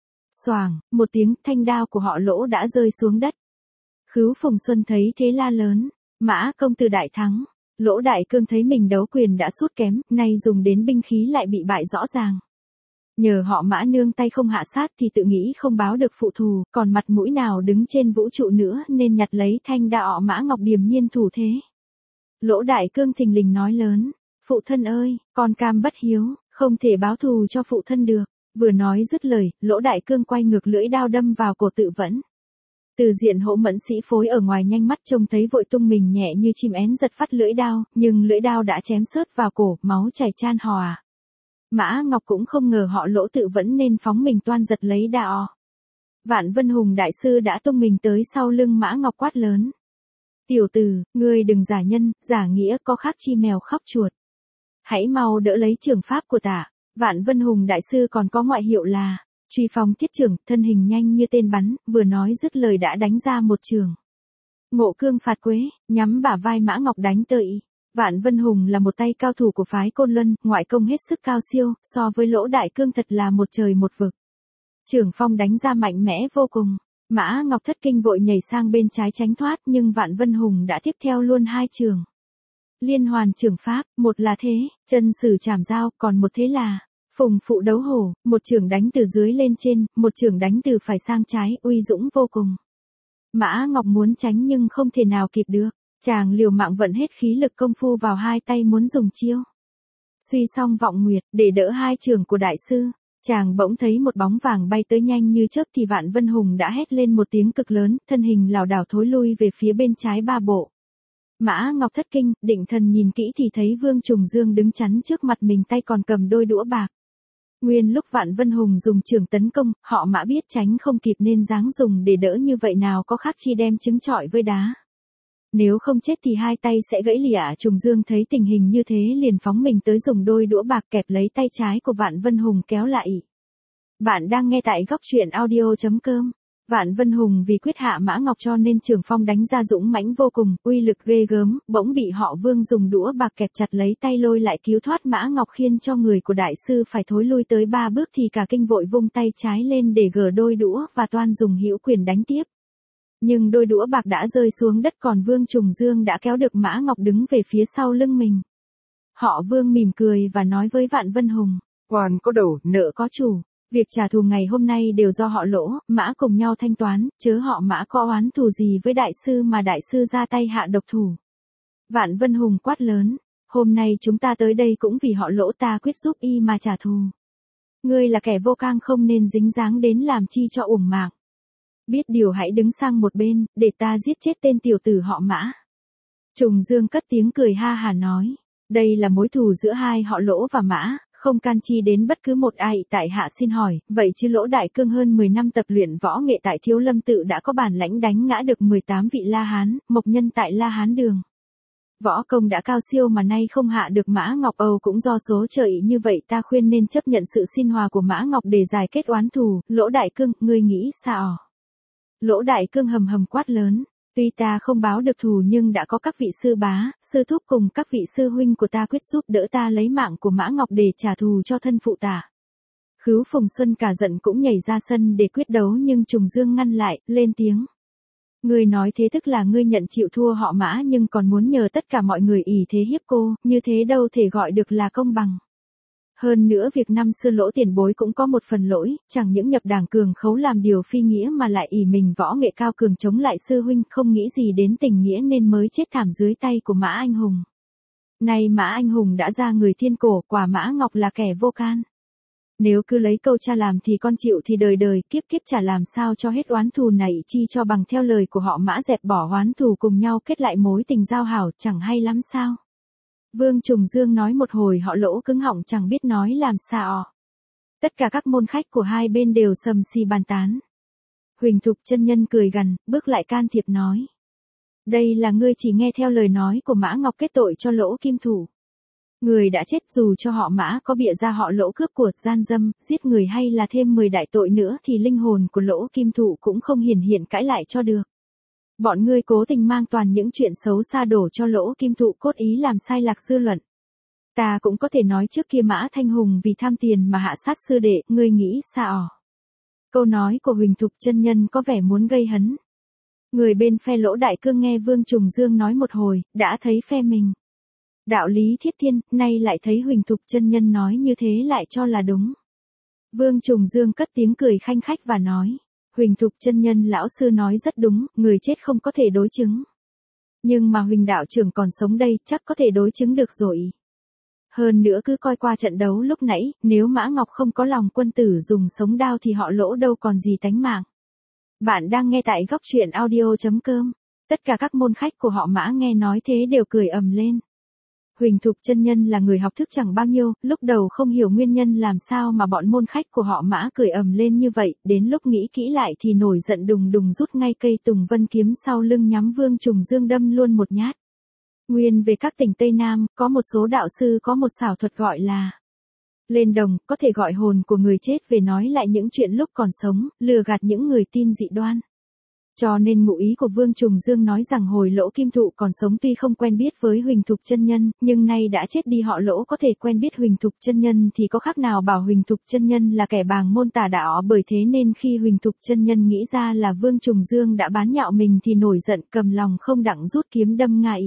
Speaker 1: xoàng một tiếng, thanh đao của họ Lỗ đã rơi xuống đất. Khứu Phùng Xuân thấy thế la lớn: Mã công tử đại thắng. Lỗ Đại Cương thấy mình đấu quyền đã sút kém, nay dùng đến binh khí lại bị bại rõ ràng. Nhờ họ Mã nương tay không hạ sát thì tự nghĩ không báo được phụ thù, còn mặt mũi nào đứng trên vũ trụ nữa, nên nhặt lấy thanh đao Mã Ngọc điềm nhiên thủ thế. Lỗ Đại Cương thình lình nói lớn: Phụ thân ơi, con cam bất hiếu, không thể báo thù cho phụ thân được. Vừa nói dứt lời, Lỗ Đại Cương quay ngược lưỡi đao đâm vào cổ tự vẫn. Từ diện Hỗ Mẫn sĩ phối ở ngoài nhanh mắt trông thấy vội tung mình nhẹ như chim én giật phát lưỡi đao, nhưng lưỡi đao đã chém xớt vào cổ, máu chảy chan hòa. Mã Ngọc cũng không ngờ họ Lỗ tự vẫn nên phóng mình toan giật lấy đao. Vạn Vân Hùng đại sư đã tung mình tới sau lưng Mã Ngọc quát lớn: Tiểu tử, ngươi đừng giả nhân, giả nghĩa, có khác chi mèo khóc chuột. Hãy mau đỡ lấy trường pháp của tả. Vạn Vân Hùng đại sư còn có ngoại hiệu là Truy Phong Thiết Trưởng, thân hình nhanh như tên bắn, vừa nói dứt lời đã đánh ra một trường Ngộ Cương Phạt Quế, nhắm bả vai Mã Ngọc đánh tới. Vạn Vân Hùng là một tay cao thủ của phái Côn Luân, ngoại công hết sức cao siêu, so với Lỗ Đại Cương thật là một trời một vực. Trường phong đánh ra mạnh mẽ vô cùng. Mã Ngọc thất kinh vội nhảy sang bên trái tránh thoát, nhưng Vạn Vân Hùng đã tiếp theo luôn hai trường liên hoàn trường pháp, một là thế chân sử chảm dao, còn một thế là phùng phụ đấu hổ, một trường đánh từ dưới lên trên, một trường đánh từ phải sang trái, uy dũng vô cùng. Mã Ngọc muốn tránh nhưng không thể nào kịp được, chàng liều mạng vận hết khí lực công phu vào hai tay muốn dùng chiêu Suy Song Vọng Nguyệt để đỡ hai trường của đại sư. Chàng bỗng thấy một bóng vàng bay tới nhanh như chớp thì Vạn Vân Hùng đã hét lên một tiếng cực lớn, thân hình lảo đảo thối lui về phía bên trái ba bộ. Mã Ngọc thất kinh, định thần nhìn kỹ thì thấy Vương Trùng Dương đứng chắn trước mặt mình, tay còn cầm đôi đũa bạc. Nguyên lúc Vạn Vân Hùng dùng trường tấn công, họ Mã biết tránh không kịp nên dáng dùng để đỡ, như vậy nào có khác chi đem trứng trọi với đá. Nếu không chết thì hai tay sẽ gãy lìa. Trùng Dương thấy tình hình như thế liền phóng mình tới dùng đôi đũa bạc kẹp lấy tay trái của Vạn Vân Hùng kéo lại. Bạn đang nghe tại góc truyện audio.com. Vạn Vân Hùng vì quyết hạ Mã Ngọc cho nên trường phong đánh ra dũng mãnh vô cùng, uy lực ghê gớm, bỗng bị họ Vương dùng đũa bạc kẹp chặt lấy tay lôi lại cứu thoát Mã Ngọc, khiến cho người của đại sư phải thối lui tới ba bước thì cả kinh vội vung tay trái lên để gỡ đôi đũa và toan dùng hữu quyền đánh tiếp. Nhưng đôi đũa bạc đã rơi xuống đất, còn Vương Trùng Dương đã kéo được Mã Ngọc đứng về phía sau lưng mình. Họ Vương mỉm cười và nói với Vạn Vân Hùng: Oan có đầu, nợ có chủ. Việc trả thù ngày hôm nay đều do họ Lỗ, Mã cùng nhau thanh toán, chớ họ Mã có oán thù gì với đại sư mà đại sư ra tay hạ độc thủ. Vạn Vân Hùng quát lớn: Hôm nay chúng ta tới đây cũng vì họ Lỗ, ta quyết giúp y mà trả thù. Ngươi là kẻ vô cang không nên dính dáng đến làm chi cho uổng mạng. Biết điều hãy đứng sang một bên, để ta giết chết tên tiểu tử họ Mã. Trùng Dương cất tiếng cười ha hà nói: Đây là mối thù giữa hai họ Lỗ và Mã, không can chi đến bất cứ một ai. Tại hạ xin hỏi, vậy chứ Lỗ Đại Cương hơn mười năm tập luyện võ nghệ tại Thiếu Lâm tự đã có bản lãnh đánh ngã được mười tám vị La Hán, mộc nhân tại La Hán đường. Võ công đã cao siêu mà nay không hạ được Mã Ngọc Âu cũng do số trời như vậy, ta khuyên nên chấp nhận sự xin hòa của Mã Ngọc để giải kết oán thù. Lỗ Đại Cương, ngươi nghĩ sao? Lỗ Đại Cương hầm hầm quát lớn. Tuy ta không báo được thù nhưng đã có các vị sư bá, sư thúc cùng các vị sư huynh của ta quyết giúp đỡ ta lấy mạng của Mã Ngọc để trả thù cho thân phụ ta. Khứu Phùng Xuân cả giận cũng nhảy ra sân để quyết đấu nhưng Trùng Dương ngăn lại, lên tiếng. Ngươi nói thế tức là ngươi nhận chịu thua họ Mã nhưng còn muốn nhờ tất cả mọi người ỷ thế hiếp cô, như thế đâu thể gọi được là công bằng. Hơn nữa việc năm xưa Lỗ tiền bối cũng có một phần lỗi, chẳng những nhập đảng cường khấu làm điều phi nghĩa mà lại ỷ mình võ nghệ cao cường chống lại sư huynh, không nghĩ gì đến tình nghĩa nên mới chết thảm dưới tay của Mã Anh Hùng. Nay Mã Anh Hùng đã ra người thiên cổ, quả Mã Ngọc là kẻ vô can. Nếu cứ lấy câu cha làm thì con chịu thì đời đời kiếp kiếp chả làm sao cho hết oán thù này, chi cho bằng theo lời của họ Mã dẹp bỏ oán thù cùng nhau kết lại mối tình giao hảo, chẳng hay lắm sao? Vương Trùng Dương nói một hồi họ Lỗ cứng họng chẳng biết nói làm sao. Tất cả các môn khách của hai bên đều sầm xì bàn tán. Huỳnh Thục chân nhân cười gằn, bước lại can thiệp nói. Đây là ngươi chỉ nghe theo lời nói của Mã Ngọc kết tội cho Lỗ Kim Thủ. Người đã chết dù cho họ Mã có bịa ra họ Lỗ cướp của, gian dâm, giết người hay là thêm mười đại tội nữa thì linh hồn của Lỗ Kim Thủ cũng không hiển hiện cãi lại cho được. Bọn ngươi cố tình mang toàn những chuyện xấu xa đổ cho Lỗ Kim Thụ cốt ý làm sai lạc dư luận. Ta cũng có thể nói trước kia Mã Thanh Hùng vì tham tiền mà hạ sát sư đệ, ngươi nghĩ sao? Câu nói của Huỳnh Thục chân nhân có vẻ muốn gây hấn. Người bên phe Lỗ Đại Cương nghe Vương Trùng Dương nói một hồi, đã thấy phe mình. Đạo lý thiết thiên, nay lại thấy Huỳnh Thục chân nhân nói như thế lại cho là đúng. Vương Trùng Dương cất tiếng cười khanh khách và nói. Huỳnh Thục chân nhân lão sư nói rất đúng, người chết không có thể đối chứng. Nhưng mà Huỳnh đạo trưởng còn sống đây, chắc có thể đối chứng được rồi. Hơn nữa cứ coi qua trận đấu lúc nãy, nếu Mã Ngọc không có lòng quân tử dùng sống đao thì họ Lỗ đâu còn gì tánh mạng. Bạn đang nghe tại góc truyện audio chấm com. Tất cả các môn khách của họ Mã nghe nói thế đều cười ầm lên. Huỳnh Thục chân nhân là người học thức chẳng bao nhiêu, lúc đầu không hiểu nguyên nhân làm sao mà bọn môn khách của họ Mã cười ầm lên như vậy, đến lúc nghĩ kỹ lại thì nổi giận đùng đùng rút ngay cây Tùng Vân kiếm sau lưng nhắm Vương Trùng Dương đâm luôn một nhát. Nguyên về các tỉnh Tây Nam, có một số đạo sư có một xảo thuật gọi là lên đồng, có thể gọi hồn của người chết về nói lại những chuyện lúc còn sống, lừa gạt những người tin dị đoan. Cho nên ngụ ý của Vương Trùng Dương nói rằng hồi Lỗ Kim Thụ còn sống tuy không quen biết với Huỳnh Thục chân nhân, nhưng nay đã chết đi họ Lỗ có thể quen biết Huỳnh Thục chân nhân thì có khác nào bảo Huỳnh Thục chân nhân là kẻ bàng môn tà đạo, bởi thế nên khi Huỳnh Thục chân nhân nghĩ ra là Vương Trùng Dương đã bán nhạo mình thì nổi giận cầm lòng không đặng rút kiếm đâm ngại.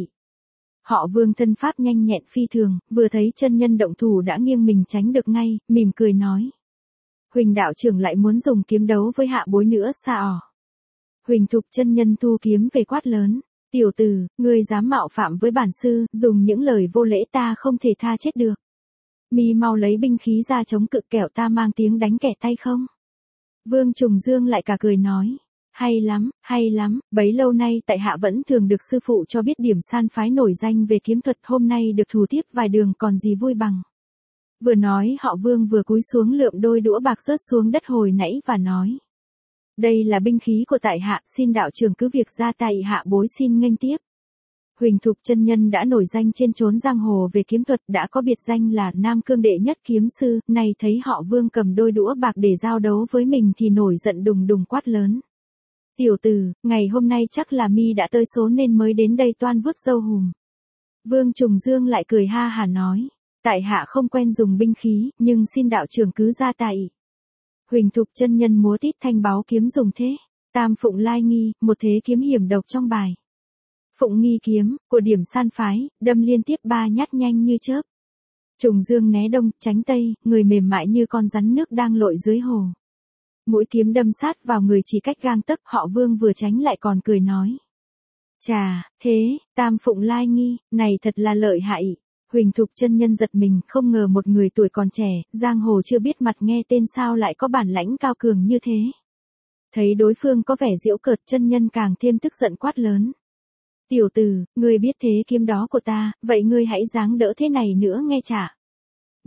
Speaker 1: Họ Vương thân pháp nhanh nhẹn phi thường, vừa thấy chân nhân động thủ đã nghiêng mình tránh được ngay, mỉm cười nói. Huỳnh đạo trưởng lại muốn dùng kiếm đấu với hạ bối nữa sao? Huỳnh Thục chân nhân thu kiếm về quát lớn. Tiểu tử, ngươi dám mạo phạm với bản sư, dùng những lời vô lễ ta không thể tha chết được. Mi mau lấy binh khí ra chống cự kẻo ta mang tiếng đánh kẻ tay không. Vương Trùng Dương lại cả cười nói. Hay lắm, hay lắm, bấy lâu nay tại hạ vẫn thường được sư phụ cho biết điểm san phái nổi danh về kiếm thuật, hôm nay được thủ tiếp vài đường còn gì vui bằng. Vừa nói họ Vương vừa cúi xuống lượm đôi đũa bạc rớt xuống đất hồi nãy và nói. Đây là binh khí của tại hạ, xin đạo trưởng cứ việc ra tay hạ bối xin nghênh tiếp. Huỳnh Thục chân nhân đã nổi danh trên chốn giang hồ về kiếm thuật, đã có biệt danh là Nam Cương đệ nhất kiếm sư, nay thấy họ Vương cầm đôi đũa bạc để giao đấu với mình thì nổi giận đùng đùng quát lớn. Tiểu tử, ngày hôm nay chắc là mi đã tới số nên mới đến đây toan vuốt râu hùm. Vương Trùng Dương lại cười ha hà nói. Tại hạ không quen dùng binh khí, nhưng xin đạo trưởng cứ ra tay. Huỳnh Thục chân nhân múa tít thanh báo kiếm dùng thế. Tam Phụng Lai Nghi, một thế kiếm hiểm độc trong bài. Phụng Nghi kiếm, của điểm san phái, đâm liên tiếp ba nhát nhanh như chớp. Trùng Dương né đông, tránh tây, người mềm mại như con rắn nước đang lội dưới hồ. Mũi kiếm đâm sát vào người chỉ cách gang tấc, họ Vương vừa tránh lại còn cười nói. Chà, thế, Tam Phụng Lai Nghi, này thật là lợi hại. Huỳnh Thục chân nhân giật mình, không ngờ một người tuổi còn trẻ, giang hồ chưa biết mặt nghe tên sao lại có bản lãnh cao cường như thế. Thấy đối phương có vẻ giễu cợt, chân nhân càng thêm tức giận quát lớn. Tiểu tử, ngươi biết thế kiếm đó của ta, vậy ngươi hãy dáng đỡ thế này nữa nghe chả.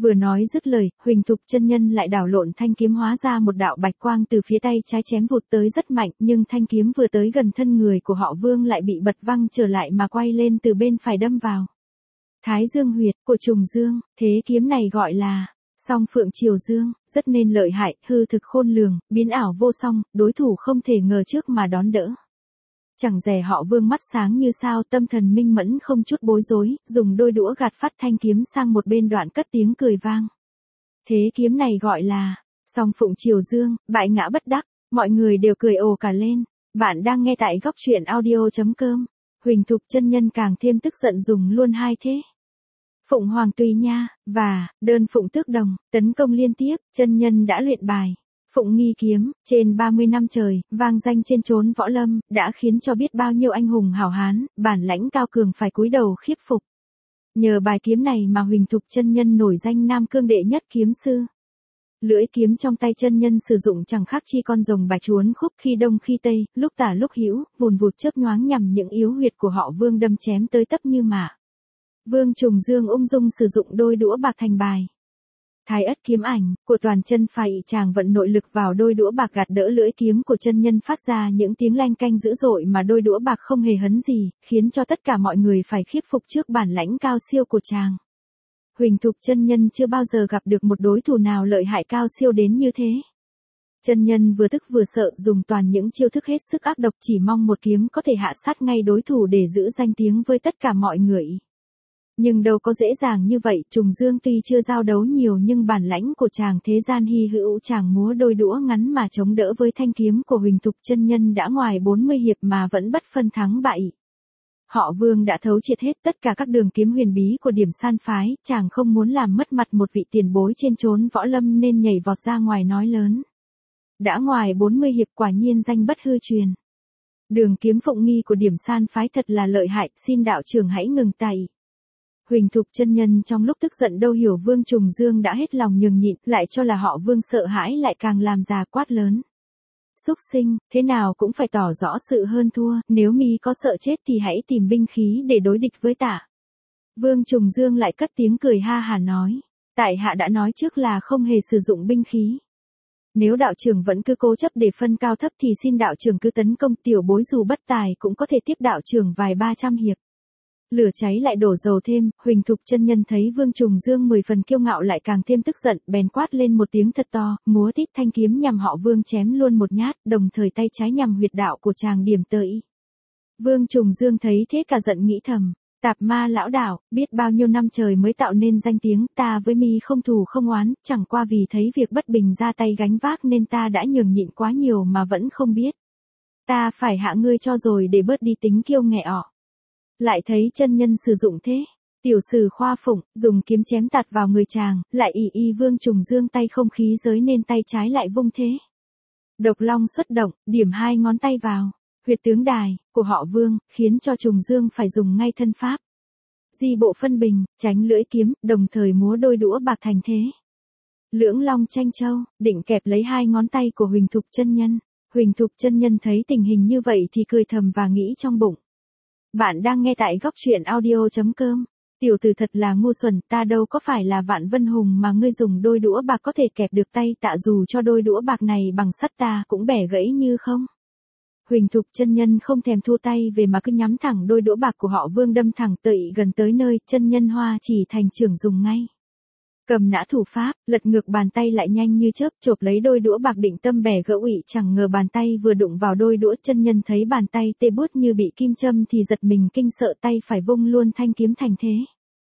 Speaker 1: Vừa nói dứt lời, Huỳnh Thục chân nhân lại đảo lộn thanh kiếm hóa ra một đạo bạch quang từ phía tay trái chém vụt tới rất mạnh, nhưng thanh kiếm vừa tới gần thân người của họ Vương lại bị bật văng trở lại mà quay lên từ bên phải đâm vào Thái Dương huyệt của Trùng Dương. Thế kiếm này gọi là Song Phượng Triều Dương, rất nên lợi hại, hư thực khôn lường, biến ảo vô song, đối thủ không thể ngờ trước mà đón đỡ. Chẳng dè họ Vương mắt sáng như sao, tâm thần minh mẫn không chút bối rối, dùng đôi đũa gạt phát thanh kiếm sang một bên, đoạn cất tiếng cười vang. Thế kiếm này gọi là Song Phụng Triều Dương, bại ngã bất đắc, mọi người đều cười ồ cả lên. Bạn đang nghe tại góc truyện audio chấm com. Huỳnh Thục chân nhân càng thêm tức giận dùng luôn hai thế Phụng Hoàng Tùy Nha và đơn Phụng Tước Đồng, tấn công liên tiếp, chân nhân đã luyện bài Phụng Nghi kiếm, trên ba mươi năm trời, vang danh trên chốn võ lâm, đã khiến cho biết bao nhiêu anh hùng hảo hán, bản lãnh cao cường phải cúi đầu khiếp phục. Nhờ bài kiếm này mà Huỳnh Thục chân nhân nổi danh Nam Cương đệ nhất kiếm sư. Lưỡi kiếm trong tay chân nhân sử dụng chẳng khác chi con rồng bạch chuốn khúc, khi đông khi tây, lúc tả lúc hữu, vùn vụt chớp nhoáng nhằm những yếu huyệt của họ Vương đâm chém tới tấp như mả. Vương Trùng Dương ung dung sử dụng đôi đũa bạc thành bài Thái Ất kiếm ảnh của toàn chân phái, chàng vận nội lực vào đôi đũa bạc gạt đỡ lưỡi kiếm của chân nhân, phát ra những tiếng lanh canh dữ dội mà đôi đũa bạc không hề hấn gì, khiến cho tất cả mọi người phải khiếp phục trước bản lãnh cao siêu của chàng. Huỳnh Thục chân nhân chưa bao giờ gặp được một đối thủ nào lợi hại cao siêu đến như thế. Chân nhân vừa tức vừa sợ, dùng toàn những chiêu thức hết sức ác độc, chỉ mong một kiếm có thể hạ sát ngay đối thủ để giữ danh tiếng với tất cả mọi người. Nhưng đâu có dễ dàng như vậy, Trùng Dương tuy chưa giao đấu nhiều nhưng bản lãnh của chàng thế gian hy hữu, chàng múa đôi đũa ngắn mà chống đỡ với thanh kiếm của Huỳnh Thục chân nhân đã ngoài bốn mươi hiệp mà vẫn bất phân thắng bại. Họ Vương đã thấu triệt hết tất cả các đường kiếm huyền bí của Điểm San phái, chàng không muốn làm mất mặt một vị tiền bối trên chốn võ lâm nên nhảy vọt ra ngoài nói lớn. Đã ngoài bốn mươi hiệp, quả nhiên danh bất hư truyền. Đường kiếm Phụng Nghi của Điểm San phái thật là lợi hại, xin đạo trưởng hãy ngừng tay. Huỳnh Thục chân nhân trong lúc tức giận đâu hiểu Vương Trùng Dương đã hết lòng nhường nhịn, lại cho là họ Vương sợ hãi lại càng làm già quát lớn. Xúc sinh, thế nào cũng phải tỏ rõ sự hơn thua, nếu mi có sợ chết thì hãy tìm binh khí để đối địch với tả. Vương Trùng Dương lại cất tiếng cười ha hà nói, tại hạ đã nói trước là không hề sử dụng binh khí. Nếu đạo trưởng vẫn cứ cố chấp để phân cao thấp thì xin đạo trưởng cứ tấn công, tiểu bối dù bất tài cũng có thể tiếp đạo trưởng vài ba trăm hiệp. Lửa cháy lại đổ dầu thêm, Huỳnh Thục chân nhân thấy Vương Trùng Dương mười phần kiêu ngạo lại càng thêm tức giận, bèn quát lên một tiếng thật to, múa tít thanh kiếm nhằm họ Vương chém luôn một nhát, đồng thời tay trái nhằm huyệt đạo của chàng điểm tới. Vương Trùng Dương thấy thế cả giận nghĩ thầm, tạp ma lão đạo, biết bao nhiêu năm trời mới tạo nên danh tiếng, ta với mi không thù không oán, chẳng qua vì thấy việc bất bình ra tay gánh vác nên ta đã nhường nhịn quá nhiều mà vẫn không biết. Ta phải hạ ngươi cho rồi để bớt đi tính kiêu nghè ọ. Lại thấy chân nhân sử dụng thế, tiểu sử khoa phụng, dùng kiếm chém tạt vào người chàng, lại ỷ y Vương Trùng Dương tay không khí giới nên tay trái lại vung thế. Độc long xuất động, điểm hai ngón tay vào huyệt tướng đài của họ Vương, khiến cho Trùng Dương phải dùng ngay thân pháp di bộ phân bình, tránh lưỡi kiếm, đồng thời múa đôi đũa bạc thành thế lưỡng long tranh châu, định kẹp lấy hai ngón tay của Huỳnh Thục chân nhân. Huỳnh Thục chân nhân thấy tình hình như vậy thì cười thầm và nghĩ trong bụng. Bạn đang nghe tại góc truyện audio chấm com. Tiểu tử thật là ngu xuẩn, ta đâu có phải là Vạn Vân Hùng mà ngươi dùng đôi đũa bạc có thể kẹp được tay tạ, dù cho đôi đũa bạc này bằng sắt ta cũng bẻ gãy như không. Huỳnh Thục chân nhân không thèm thua tay về mà cứ nhắm thẳng đôi đũa bạc của họ Vương đâm thẳng tỵ gần tới nơi, chân nhân hoa chỉ thành trưởng dùng ngay. Cầm nã thủ pháp, lật ngược bàn tay lại nhanh như chớp, chộp lấy đôi đũa bạc định tâm bẻ gỡ ủy, chẳng ngờ bàn tay vừa đụng vào đôi đũa, chân nhân thấy bàn tay tê buốt như bị kim châm thì giật mình kinh sợ, tay phải vung luôn thanh kiếm thành thế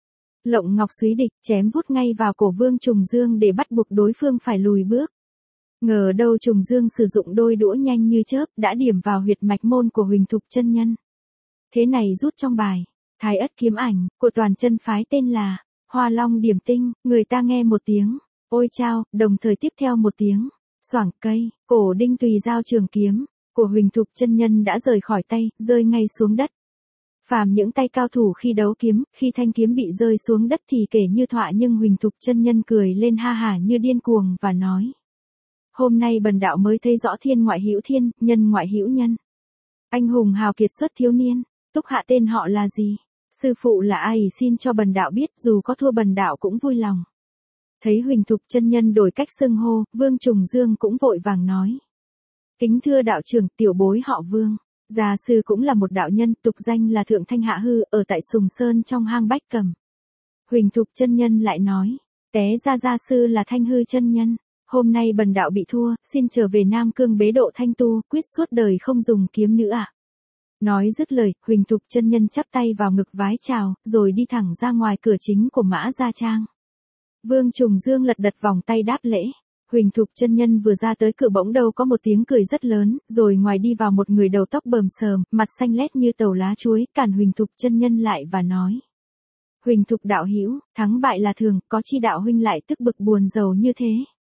Speaker 1: Lộng Ngọc Súy Địch, chém vút ngay vào cổ Vương Trùng Dương để bắt buộc đối phương phải lùi bước. Ngờ đâu Trùng Dương sử dụng đôi đũa nhanh như chớp đã điểm vào huyệt mạch môn của Huỳnh Thục chân nhân. Thế này rút trong bài Thái Ất kiếm ảnh của toàn chân phái tên là Hoa Long điểm tinh, người ta nghe một tiếng ôi chao, đồng thời tiếp theo một tiếng xoảng cây, cổ đinh tùy dao trường kiếm của Huỳnh Thục chân nhân đã rời khỏi tay, rơi ngay xuống đất. Phàm những tay cao thủ khi đấu kiếm, khi thanh kiếm bị rơi xuống đất thì kể như thoại, nhưng Huỳnh Thục chân nhân cười lên ha hả như điên cuồng và nói: Hôm nay bần đạo mới thấy rõ thiên ngoại hữu thiên, nhân ngoại hữu nhân. Anh hùng hào kiệt xuất thiếu niên, Túc hạ tên họ là gì? Sư phụ là ai xin cho bần đạo biết, dù có thua bần đạo cũng vui lòng. Thấy Huỳnh Thục chân nhân đổi cách xưng hô, Vương Trùng Dương cũng vội vàng nói. Kính thưa đạo trưởng, tiểu bối họ Vương. Gia sư cũng là một đạo nhân, tục danh là Thượng Thanh Hạ Hư, ở tại Sùng Sơn trong hang Bách Cầm. Huỳnh Thục chân nhân lại nói. Té ra gia sư là Thanh Hư chân nhân. Hôm nay bần đạo bị thua, xin trở về Nam Cương bế độ thanh tu, quyết suốt đời không dùng kiếm nữa ạ. À. Nói dứt lời, Huỳnh Thục chân nhân chắp tay vào ngực vái chào, rồi đi thẳng ra ngoài cửa chính của Mã Gia Trang. Vương Trùng Dương lật đật vòng tay đáp lễ. Huỳnh Thục chân nhân vừa ra tới cửa bỗng đâu có một tiếng cười rất lớn, rồi ngoài đi vào một người đầu tóc bờm sờm, mặt xanh lét như tàu lá chuối, cản Huỳnh Thục chân nhân lại và nói. Huỳnh Thục đạo hữu, thắng bại là thường, có chi đạo huynh lại tức bực buồn rầu như thế.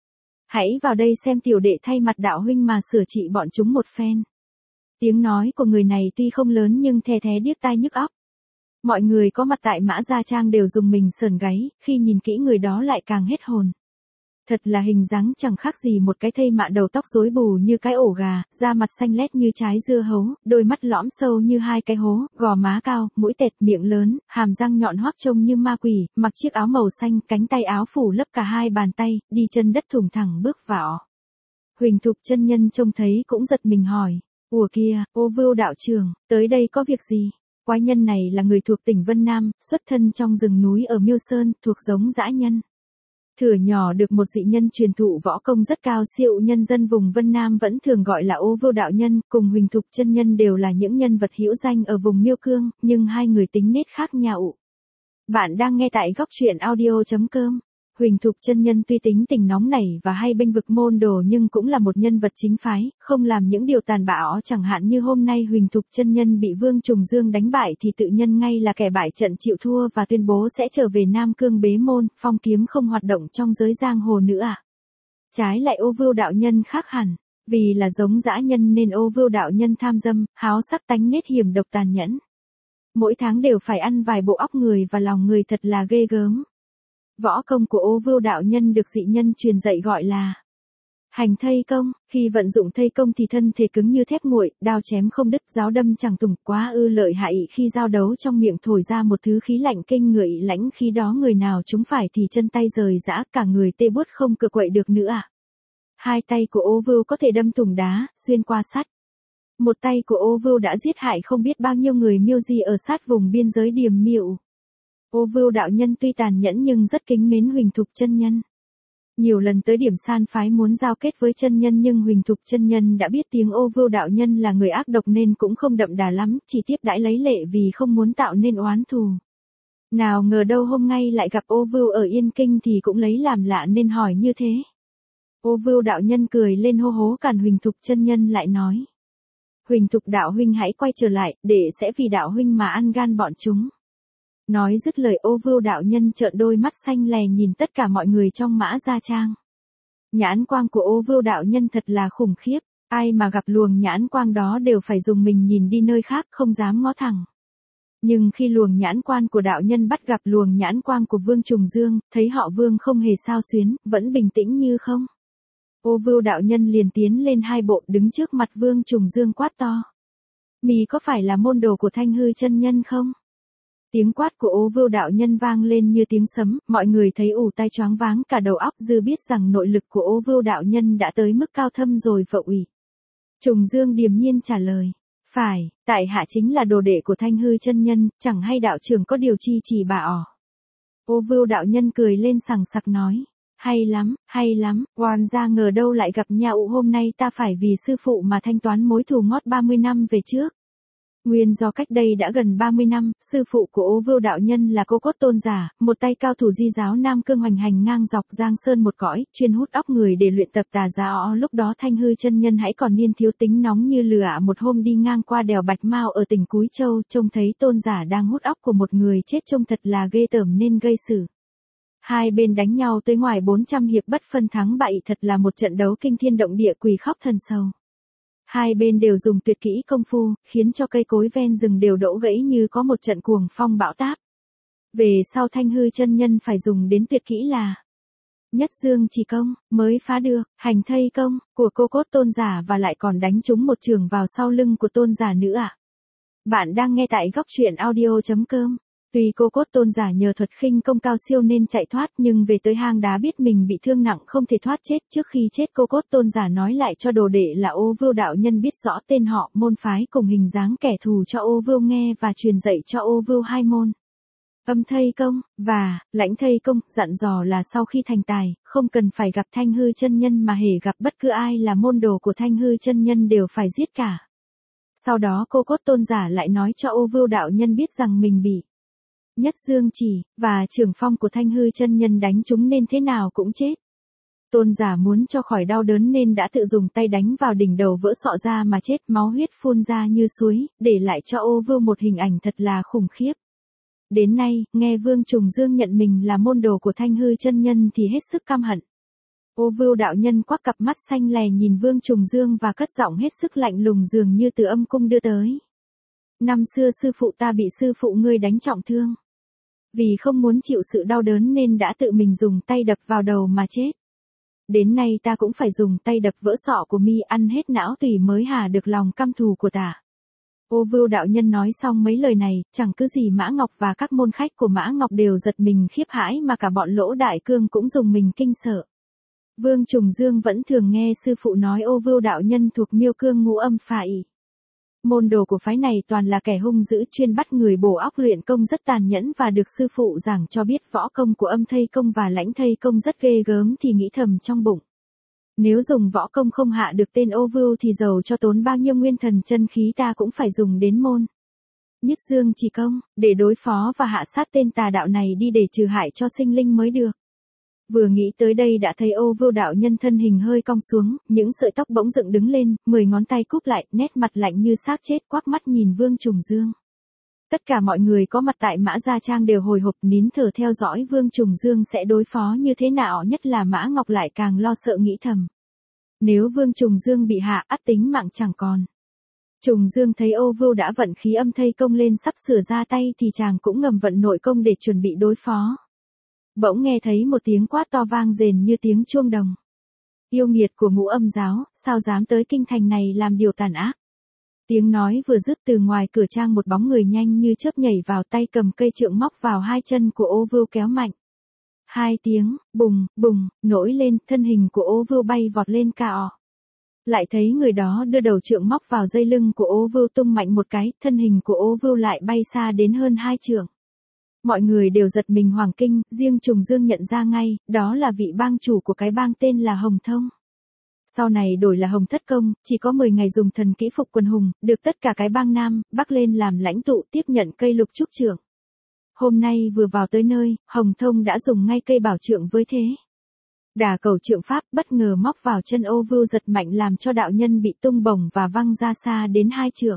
Speaker 1: Hãy vào đây xem tiểu đệ thay mặt đạo huynh mà sửa trị bọn chúng một phen. Tiếng nói của người này tuy không lớn nhưng the thé điếc tai nhức óc. Mọi người có mặt tại Mã Gia Trang đều dùng mình sờn gáy, khi nhìn kỹ người đó lại càng hết hồn. Thật là hình dáng chẳng khác gì một cái thây mạ đầu tóc rối bù như cái ổ gà, da mặt xanh lét như trái dưa hấu, đôi mắt lõm sâu như hai cái hố, gò má cao, mũi tẹt, miệng lớn, hàm răng nhọn hoắt trông như ma quỷ, mặc chiếc áo màu xanh, cánh tay áo phủ lấp cả hai bàn tay, đi chân đất thủng thẳng bước vào. Huỳnh Thục chân nhân trông thấy cũng giật mình hỏi, ủa kia, ô Vưu đạo trưởng, tới đây có việc gì? Quái nhân này là người thuộc tỉnh Vân Nam, xuất thân trong rừng núi ở Miêu Sơn, thuộc giống dã nhân. Thửa nhỏ được một dị nhân truyền thụ võ công rất cao siêu, nhân dân vùng Vân Nam vẫn thường gọi là Ô Vưu đạo nhân, cùng Huỳnh Thục chân nhân đều là những nhân vật hữu danh ở vùng Miêu Cương, nhưng hai người tính nết khác nhau. Bạn đang nghe tại góc truyện audio chấm com. Huỳnh Thục chân nhân tuy tính tình nóng nảy và hay bênh vực môn đồ nhưng cũng là một nhân vật chính phái, không làm những điều tàn bạo, chẳng hạn như hôm nay Huỳnh Thục chân nhân bị Vương Trùng Dương đánh bại thì tự nhân ngay là kẻ bại trận chịu thua và tuyên bố sẽ trở về Nam Cương bế môn, phong kiếm không hoạt động trong giới giang hồ nữa à. Trái lại Ô Vưu đạo nhân khác hẳn, vì là giống dã nhân nên Ô Vưu đạo nhân tham dâm, háo sắc, tánh nết hiểm độc tàn nhẫn. Mỗi tháng đều phải ăn vài bộ óc người và lòng người, thật là ghê gớm. Võ công của Ô Vưu đạo nhân được dị nhân truyền dạy gọi là hành thây công, khi vận dụng thây công thì thân thể cứng như thép nguội, đao chém không đứt, giáo đâm chẳng tùng, quá ư lợi hại, khi giao đấu trong miệng thổi ra một thứ khí lạnh kinh người, lãnh khí đó người nào chúng phải thì chân tay rời rã, cả người tê buốt không cựa quậy được nữa à. Hai tay của Ô Vưu có thể đâm thủng đá, xuyên qua sắt. Một tay của Ô Vưu đã giết hại không biết bao nhiêu người Miêu Di ở sát vùng biên giới Điềm Miệu. Ô Vưu đạo nhân tuy tàn nhẫn nhưng rất kính mến Huỳnh Thục chân nhân. Nhiều lần tới điểm san phái muốn giao kết với chân nhân nhưng Huỳnh Thục chân nhân đã biết tiếng Ô Vưu đạo nhân là người ác độc nên cũng không đậm đà lắm, chỉ tiếp đãi lấy lệ vì không muốn tạo nên oán thù. Nào ngờ đâu hôm nay lại gặp Ô Vưu ở Yên Kinh thì cũng lấy làm lạ nên hỏi như thế. Ô Vưu đạo nhân cười lên hô hố cản Huỳnh Thục chân nhân lại nói. Huỳnh Thục đạo huynh hãy quay trở lại, để sẽ vì đạo huynh mà ăn gan bọn chúng. Nói dứt lời Ô Vưu đạo nhân trợn đôi mắt xanh lè nhìn tất cả mọi người trong Mã Gia Trang. Nhãn quang của Ô Vưu đạo nhân thật là khủng khiếp, ai mà gặp luồng nhãn quang đó đều phải dùng mình nhìn đi nơi khác, không dám ngó thẳng. Nhưng khi luồng nhãn quan của đạo nhân bắt gặp luồng nhãn quang của Vương Trùng Dương, thấy họ Vương không hề xao xuyến, vẫn bình tĩnh như không. Ô Vưu đạo nhân liền tiến lên hai bộ đứng trước mặt Vương Trùng Dương quát to. Mì có phải là môn đồ của Thanh Hư chân nhân không? Tiếng quát của Ô Vưu đạo nhân vang lên như tiếng sấm, mọi người thấy ù tai choáng váng cả đầu óc, dư biết rằng nội lực của Ô Vưu đạo nhân đã tới mức cao thâm rồi vợ ủy. Trùng Dương điềm nhiên trả lời, phải, tại hạ chính là đồ đệ của Thanh Hư chân nhân, chẳng hay đạo trưởng có điều chi chỉ bà ỏ. Ô Vưu đạo nhân cười lên sằng sặc nói, hay lắm, hay lắm, oan ra ngờ đâu lại gặp nhau, hôm nay ta phải vì sư phụ mà thanh toán mối thù ngót ba mươi năm về trước. Nguyên do cách đây đã gần ba mươi năm, sư phụ của Ô Vưu đạo nhân là Cô Cốt Tôn giả, một tay cao thủ di giáo Nam Cương hoành hành ngang dọc Giang Sơn một cõi, chuyên hút óc người để luyện tập tà giáo. Lúc đó Thanh Hư chân nhân hãy còn niên thiếu, tính nóng như lửa, một hôm đi ngang qua đèo Bạch Mao ở tỉnh Cúi Châu, trông thấy tôn giả đang hút óc của một người chết trông thật là ghê tởm nên gây xử. Hai bên đánh nhau tới ngoài bốn trăm hiệp bất phân thắng bại, thật là một trận đấu kinh thiên động địa, quỷ khóc thần sầu. Hai bên đều dùng tuyệt kỹ công phu, khiến cho cây cối ven rừng đều đổ gãy như có một trận cuồng phong bão táp. Về sau Thanh Hư chân nhân phải dùng đến tuyệt kỹ là Nhất Dương chỉ công, mới phá được, hành thây công, của Cô Cốt Tôn giả và lại còn đánh trúng một chưởng vào sau lưng của tôn giả nữa ạ. À? Bạn đang nghe tại góc truyện audio chấm com. Tuy cô cốt tôn giả nhờ thuật khinh công cao siêu nên chạy thoát nhưng về tới hang đá biết mình bị thương nặng không thể thoát chết. Trước khi chết cô cốt tôn giả nói lại cho đồ đệ là Ô Vưu đạo nhân biết rõ tên họ, môn phái cùng hình dáng kẻ thù cho Ô Vưu nghe và truyền dạy cho Ô Vưu hai môn. Âm thây công, và, lãnh thây công, dặn dò là sau khi thành tài, không cần phải gặp Thanh Hư chân nhân mà hễ gặp bất cứ ai là môn đồ của Thanh Hư chân nhân đều phải giết cả. Sau đó cô cốt tôn giả lại nói cho Ô Vưu đạo nhân biết rằng mình bị Nhất Dương chỉ, và trưởng phong của Thanh Hư chân nhân đánh chúng nên thế nào cũng chết. Tôn giả muốn cho khỏi đau đớn nên đã tự dùng tay đánh vào đỉnh đầu vỡ sọ ra mà chết, máu huyết phun ra như suối, để lại cho Ô Vưu một hình ảnh thật là khủng khiếp. Đến nay, nghe Vương Trùng Dương nhận mình là môn đồ của Thanh Hư chân nhân thì hết sức căm hận. Ô Vưu đạo nhân quắc cặp mắt xanh lè nhìn Vương Trùng Dương và cất giọng hết sức lạnh lùng dường như từ âm cung đưa tới. Năm xưa sư phụ ta bị sư phụ ngươi đánh trọng thương. Vì không muốn chịu sự đau đớn nên đã tự mình dùng tay đập vào đầu mà chết. Đến nay ta cũng phải dùng tay đập vỡ sọ của mi ăn hết não tủy mới hà được lòng căm thù của ta. Ô Vưu đạo nhân nói xong mấy lời này, chẳng cứ gì Mã Ngọc và các môn khách của Mã Ngọc đều giật mình khiếp hãi mà cả bọn Lỗ Đại Cương cũng dùng mình kinh sợ. Vương Trùng Dương vẫn thường nghe sư phụ nói Ô Vưu đạo nhân thuộc Miêu Cương Ngũ Âm Phái. Môn đồ của phái này toàn là kẻ hung dữ chuyên bắt người bổ óc luyện công rất tàn nhẫn và được sư phụ giảng cho biết võ công của âm thây công và lãnh thây công rất ghê gớm thì nghĩ thầm trong bụng. Nếu dùng võ công không hạ được tên Ô Vưu thì dầu cho tốn bao nhiêu nguyên thần chân khí ta cũng phải dùng đến môn Nhất Dương chỉ công, để đối phó và hạ sát tên tà đạo này đi để trừ hại cho sinh linh mới được. Vừa nghĩ tới đây đã thấy Ô Vưu đạo nhân thân hình hơi cong xuống, những sợi tóc bỗng dựng đứng lên, mười ngón tay cúp lại, nét mặt lạnh như xác chết quắc mắt nhìn Vương Trùng Dương. Tất cả mọi người có mặt tại Mã Gia Trang đều hồi hộp nín thở theo dõi Vương Trùng Dương sẽ đối phó như thế nào, nhất là Mã Ngọc lại càng lo sợ nghĩ thầm. Nếu Vương Trùng Dương bị hạ ắt tính mạng chẳng còn. Trùng Dương thấy Ô Vưu đã vận khí âm thây công lên sắp sửa ra tay thì chàng cũng ngầm vận nội công để chuẩn bị đối phó. Bỗng nghe thấy một tiếng quát to vang rền như tiếng chuông đồng. Yêu nghiệt của Ngũ Âm giáo, sao dám tới kinh thành này làm điều tàn ác. Tiếng nói vừa dứt từ ngoài cửa trang một bóng người nhanh như chớp nhảy vào, tay cầm cây trượng móc vào hai chân của Ô Vưu kéo mạnh. Hai tiếng, bùng, bùng, nổi lên, thân hình của Ô Vưu bay vọt lên cao. Lại thấy người đó đưa đầu trượng móc vào dây lưng của Ô Vưu tung mạnh một cái, thân hình của Ô Vưu lại bay xa đến hơn hai trượng. Mọi người đều giật mình hoảng kinh, riêng Trùng Dương nhận ra ngay, đó là vị bang chủ của cái bang tên là Hồng Thông. Sau này đổi là Hồng Thất Công, chỉ có mười ngày dùng thần kỹ phục quần hùng, được tất cả cái bang Nam, Bắc lên làm lãnh tụ tiếp nhận cây lục trúc trượng. Hôm nay vừa vào tới nơi, Hồng Thông đã dùng ngay cây bảo trượng với thế. Đả cầu trượng pháp bất ngờ móc vào chân Ô Vưu giật mạnh làm cho đạo nhân bị tung bổng và văng ra xa đến hai trượng.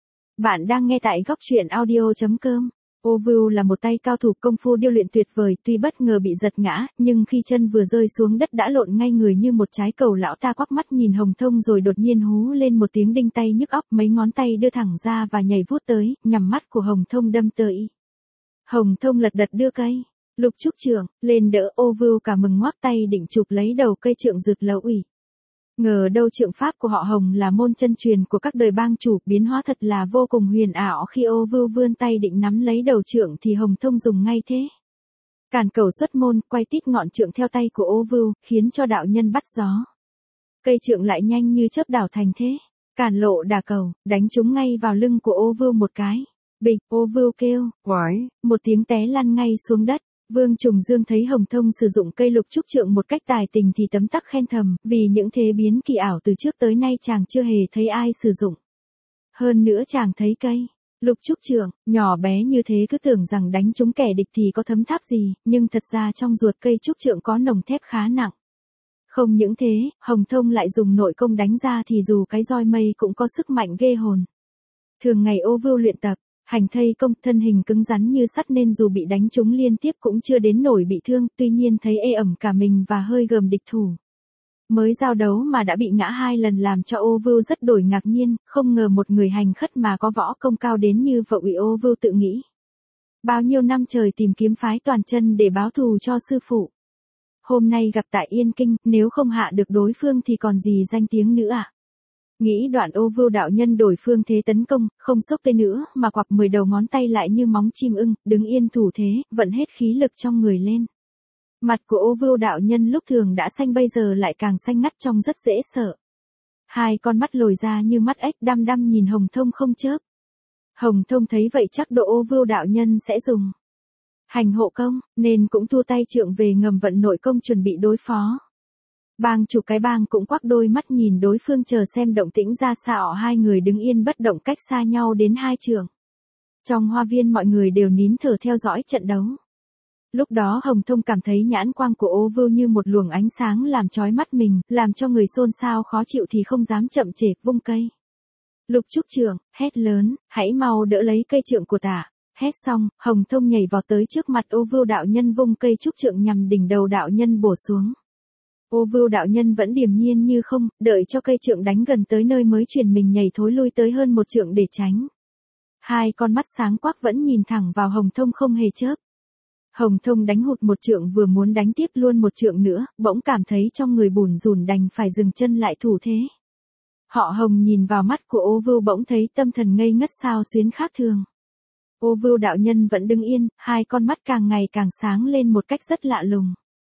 Speaker 1: Bạn đang nghe tại góc truyện audio chấm com. Ô Vưu là một tay cao thủ công phu điêu luyện tuyệt vời, tuy bất ngờ bị giật ngã, nhưng khi chân vừa rơi xuống đất đã lộn ngay người như một trái cầu. Lão ta quắc mắt nhìn Hồng Thông rồi đột nhiên hú lên một tiếng đinh tay nhức óc, mấy ngón tay đưa thẳng ra và nhảy vút tới, nhằm mắt của Hồng Thông đâm tới. Hồng Thông lật đật đưa cây lục trúc trượng lên đỡ. Ô Vưu cả mừng ngoác tay định chụp lấy đầu cây trượng rực lấu ủy. Ngờ đâu trượng pháp của họ Hồng là môn chân truyền của các đời bang chủ, biến hóa thật là vô cùng huyền ảo. Khi Ô Vưu vươn tay định nắm lấy đầu trượng thì Hồng Thông dùng ngay thế. Càn cầu xuất môn, quay tít ngọn trượng theo tay của Ô Vưu, khiến cho đạo nhân bắt gió. Cây trượng lại nhanh như chớp đảo thành thế. Càn lộ đả cầu, đánh trúng ngay vào lưng của Ô Vưu một cái. Bịch, Ô Vưu kêu, quái, một tiếng té lăn ngay xuống đất. Vương Trùng Dương thấy Hồng Thông sử dụng cây lục trúc trượng một cách tài tình thì tấm tắc khen thầm, vì những thế biến kỳ ảo từ trước tới nay chàng chưa hề thấy ai sử dụng. Hơn nữa chàng thấy cây lục trúc trượng nhỏ bé như thế cứ tưởng rằng đánh trúng kẻ địch thì có thấm tháp gì, nhưng thật ra trong ruột cây trúc trượng có nòng thép khá nặng. Không những thế, Hồng Thông lại dùng nội công đánh ra thì dù cái roi mây cũng có sức mạnh ghê hồn. Thường ngày Ô Vưu luyện tập hành thây công, thân hình cứng rắn như sắt nên dù bị đánh trúng liên tiếp cũng chưa đến nổi bị thương, tuy nhiên thấy ê ẩm cả mình và hơi gờm địch thủ. Mới giao đấu mà đã bị ngã hai lần làm cho Ô Vưu rất đổi ngạc nhiên, không ngờ một người hành khất mà có võ công cao đến như vậy. Ô Vưu tự nghĩ. Bao nhiêu năm trời tìm kiếm phái toàn chân để báo thù cho sư phụ. Hôm nay gặp tại Yên Kinh, nếu không hạ được đối phương thì còn gì danh tiếng nữa à? Nghĩ đoạn ô vưu đạo nhân đổi phương thế tấn công, không xốc tay nữa, mà quặp mười đầu ngón tay lại như móng chim ưng, đứng yên thủ thế, vận hết khí lực trong người lên. Mặt của ô vưu đạo nhân lúc thường đã xanh bây giờ lại càng xanh ngắt trông rất dễ sợ. Hai con mắt lồi ra như mắt ếch đăm đăm nhìn Hồng Thông không chớp. Hồng Thông thấy vậy chắc độ ô vưu đạo nhân sẽ dùng hành hộ công, nên cũng thu tay trượng về ngầm vận nội công chuẩn bị đối phó. Bang chủ cái bang cũng quắc đôi mắt nhìn đối phương chờ xem động tĩnh ra sao, hai người đứng yên bất động cách xa nhau đến hai trượng. Trong hoa viên mọi người đều nín thở theo dõi trận đấu. Lúc đó Hồng Thông cảm thấy nhãn quang của ô vưu như một luồng ánh sáng làm chói mắt mình, làm cho người xôn xao khó chịu thì không dám chậm trễ, vung cây. Lục trúc trượng, hét lớn, hãy mau đỡ lấy cây trượng của tả. Hét xong, Hồng Thông nhảy vào tới trước mặt ô vưu đạo nhân vung cây trúc trượng nhằm đỉnh đầu đạo nhân bổ xuống. Ô vưu đạo nhân vẫn điềm nhiên như không, đợi cho cây trượng đánh gần tới nơi mới chuyển mình nhảy thối lui tới hơn một trượng để tránh. Hai con mắt sáng quắc vẫn nhìn thẳng vào Hồng Thông không hề chớp. Hồng Thông đánh hụt một trượng vừa muốn đánh tiếp luôn một trượng nữa, bỗng cảm thấy trong người bùn rùn đành phải dừng chân lại thủ thế. Họ Hồng nhìn vào mắt của ô vưu bỗng thấy tâm thần ngây ngất xao xuyến khác thường. Ô vưu đạo nhân vẫn đứng yên, hai con mắt càng ngày càng sáng lên một cách rất lạ lùng.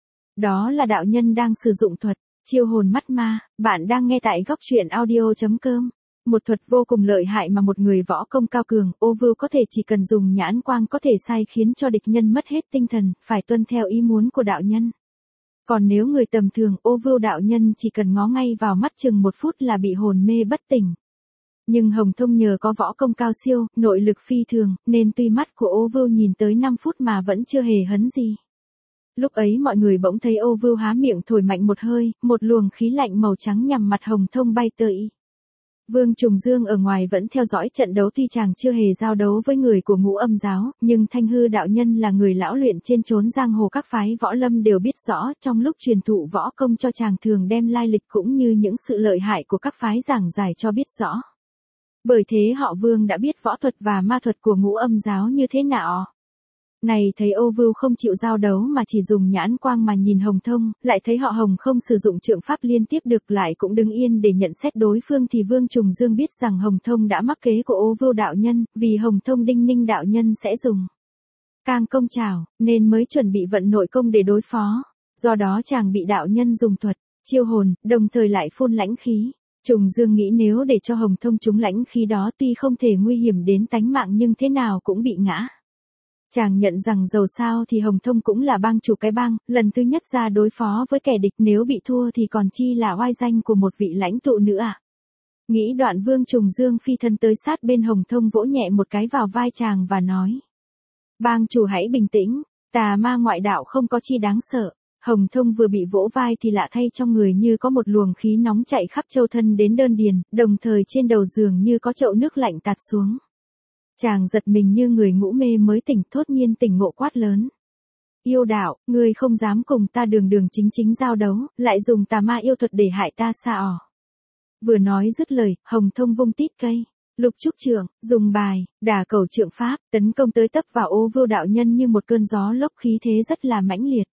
Speaker 1: Đó là đạo nhân đang sử dụng thuật, chiêu hồn mắt ma, bạn đang nghe tại góc truyện audio chấm com. Một thuật vô cùng lợi hại mà một người võ công cao cường, ô vưu có thể chỉ cần dùng nhãn quang có thể sai khiến cho địch nhân mất hết tinh thần, phải tuân theo ý muốn của đạo nhân. Còn nếu người tầm thường, ô vưu đạo nhân chỉ cần ngó ngay vào mắt chừng một phút là bị hồn mê bất tỉnh. Nhưng Hồng Thông nhờ có võ công cao siêu, nội lực phi thường, nên tuy mắt của ô vưu nhìn tới năm phút mà vẫn chưa hề hấn gì. Lúc ấy mọi người bỗng thấy ô vưu há miệng thổi mạnh một hơi, một luồng khí lạnh màu trắng nhằm mặt Hồng Thông bay tới. Vương Trùng Dương ở ngoài vẫn theo dõi trận đấu tuy chàng chưa hề giao đấu với người của Ngũ Âm giáo, nhưng Thanh Hư đạo nhân là người lão luyện trên chốn giang hồ các phái võ lâm đều biết rõ, trong lúc truyền thụ võ công cho chàng thường đem lai lịch cũng như những sự lợi hại của các phái giảng giải cho biết rõ. Bởi thế họ Vương đã biết võ thuật và ma thuật của Ngũ Âm giáo như thế nào. Này thấy ô vưu không chịu giao đấu mà chỉ dùng nhãn quang mà nhìn Hồng Thông, lại thấy họ Hồng không sử dụng trượng pháp liên tiếp được lại cũng đứng yên để nhận xét đối phương thì Vương Trùng Dương biết rằng Hồng Thông đã mắc kế của ô vưu đạo nhân, vì Hồng Thông đinh ninh đạo nhân sẽ dùng cang công trảo, nên mới chuẩn bị vận nội công để đối phó. Do đó chàng bị đạo nhân dùng thuật, chiêu hồn, đồng thời lại phun lãnh khí. Trùng Dương nghĩ nếu để cho Hồng Thông trúng lãnh khí đó tuy không thể nguy hiểm đến tánh mạng nhưng thế nào cũng bị ngã. Chàng nhận rằng dầu sao thì Hồng Thông cũng là bang chủ cái bang, lần thứ nhất ra đối phó với kẻ địch nếu bị thua thì còn chi là oai danh của một vị lãnh tụ nữa à. Nghĩ đoạn Vương Trùng Dương phi thân tới sát bên Hồng Thông vỗ nhẹ một cái vào vai chàng và nói. Bang chủ hãy bình tĩnh, tà ma ngoại đạo không có chi đáng sợ. Hồng Thông vừa bị vỗ vai thì lạ thay trong người như có một luồng khí nóng chạy khắp châu thân đến đơn điền, đồng thời trên đầu giường như có chậu nước lạnh tạt xuống. Chàng giật mình như người ngủ mê mới tỉnh, thốt nhiên tỉnh ngộ quát lớn. Yêu đạo, ngươi không dám cùng ta đường đường chính chính giao đấu, lại dùng tà ma yêu thuật để hại ta sao? Vừa nói dứt lời, Hồng Thông vung tít cây, lục trúc trượng, dùng bài, đả cầu trượng pháp, tấn công tới tấp vào ô vưu đạo nhân như một cơn gió lốc, khí thế rất là mãnh liệt.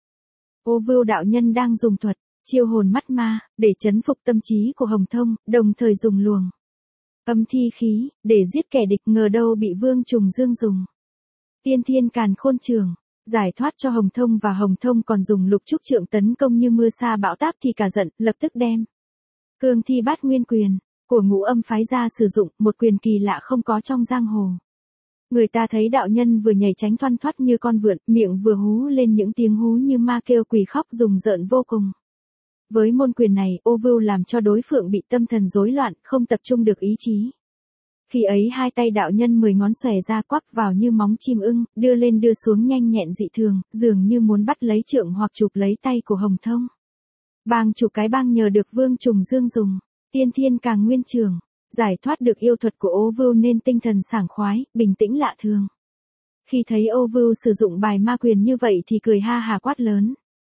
Speaker 1: Ô vưu đạo nhân đang dùng thuật, chiêu hồn mắt ma, để chấn phục tâm trí của Hồng Thông, đồng thời dùng luồng âm thi khí, để giết kẻ địch, ngờ đâu bị Vương Trùng Dương dùng tiên thiên càn khôn trường, giải thoát cho Hồng Thông, và Hồng Thông còn dùng lục trúc trượng tấn công như mưa sa bão táp thì cả giận, lập tức đem cương thi bát nguyên quyền của Ngũ Âm phái ra sử dụng, một quyền kỳ lạ không có trong giang hồ. Người ta thấy đạo nhân vừa nhảy tránh thoăn thoắt như con vượn, miệng vừa hú lên những tiếng hú như ma kêu quỷ khóc rùng rợn vô cùng. Với môn quyền này, ô vưu làm cho đối phương bị tâm thần rối loạn, không tập trung được ý chí. Khi ấy hai tay đạo nhân mười ngón xòe ra quắp vào như móng chim ưng, đưa lên đưa xuống nhanh nhẹn dị thường, dường như muốn bắt lấy trượng hoặc chụp lấy tay của Hồng Thông. Bang chủ cái bang nhờ được Vương Trùng Dương dùng tiên thiên càng nguyên trường, giải thoát được yêu thuật của ô vưu nên tinh thần sảng khoái, bình tĩnh lạ thường. Khi thấy ô vưu sử dụng bài ma quyền như vậy thì cười ha hà quát lớn.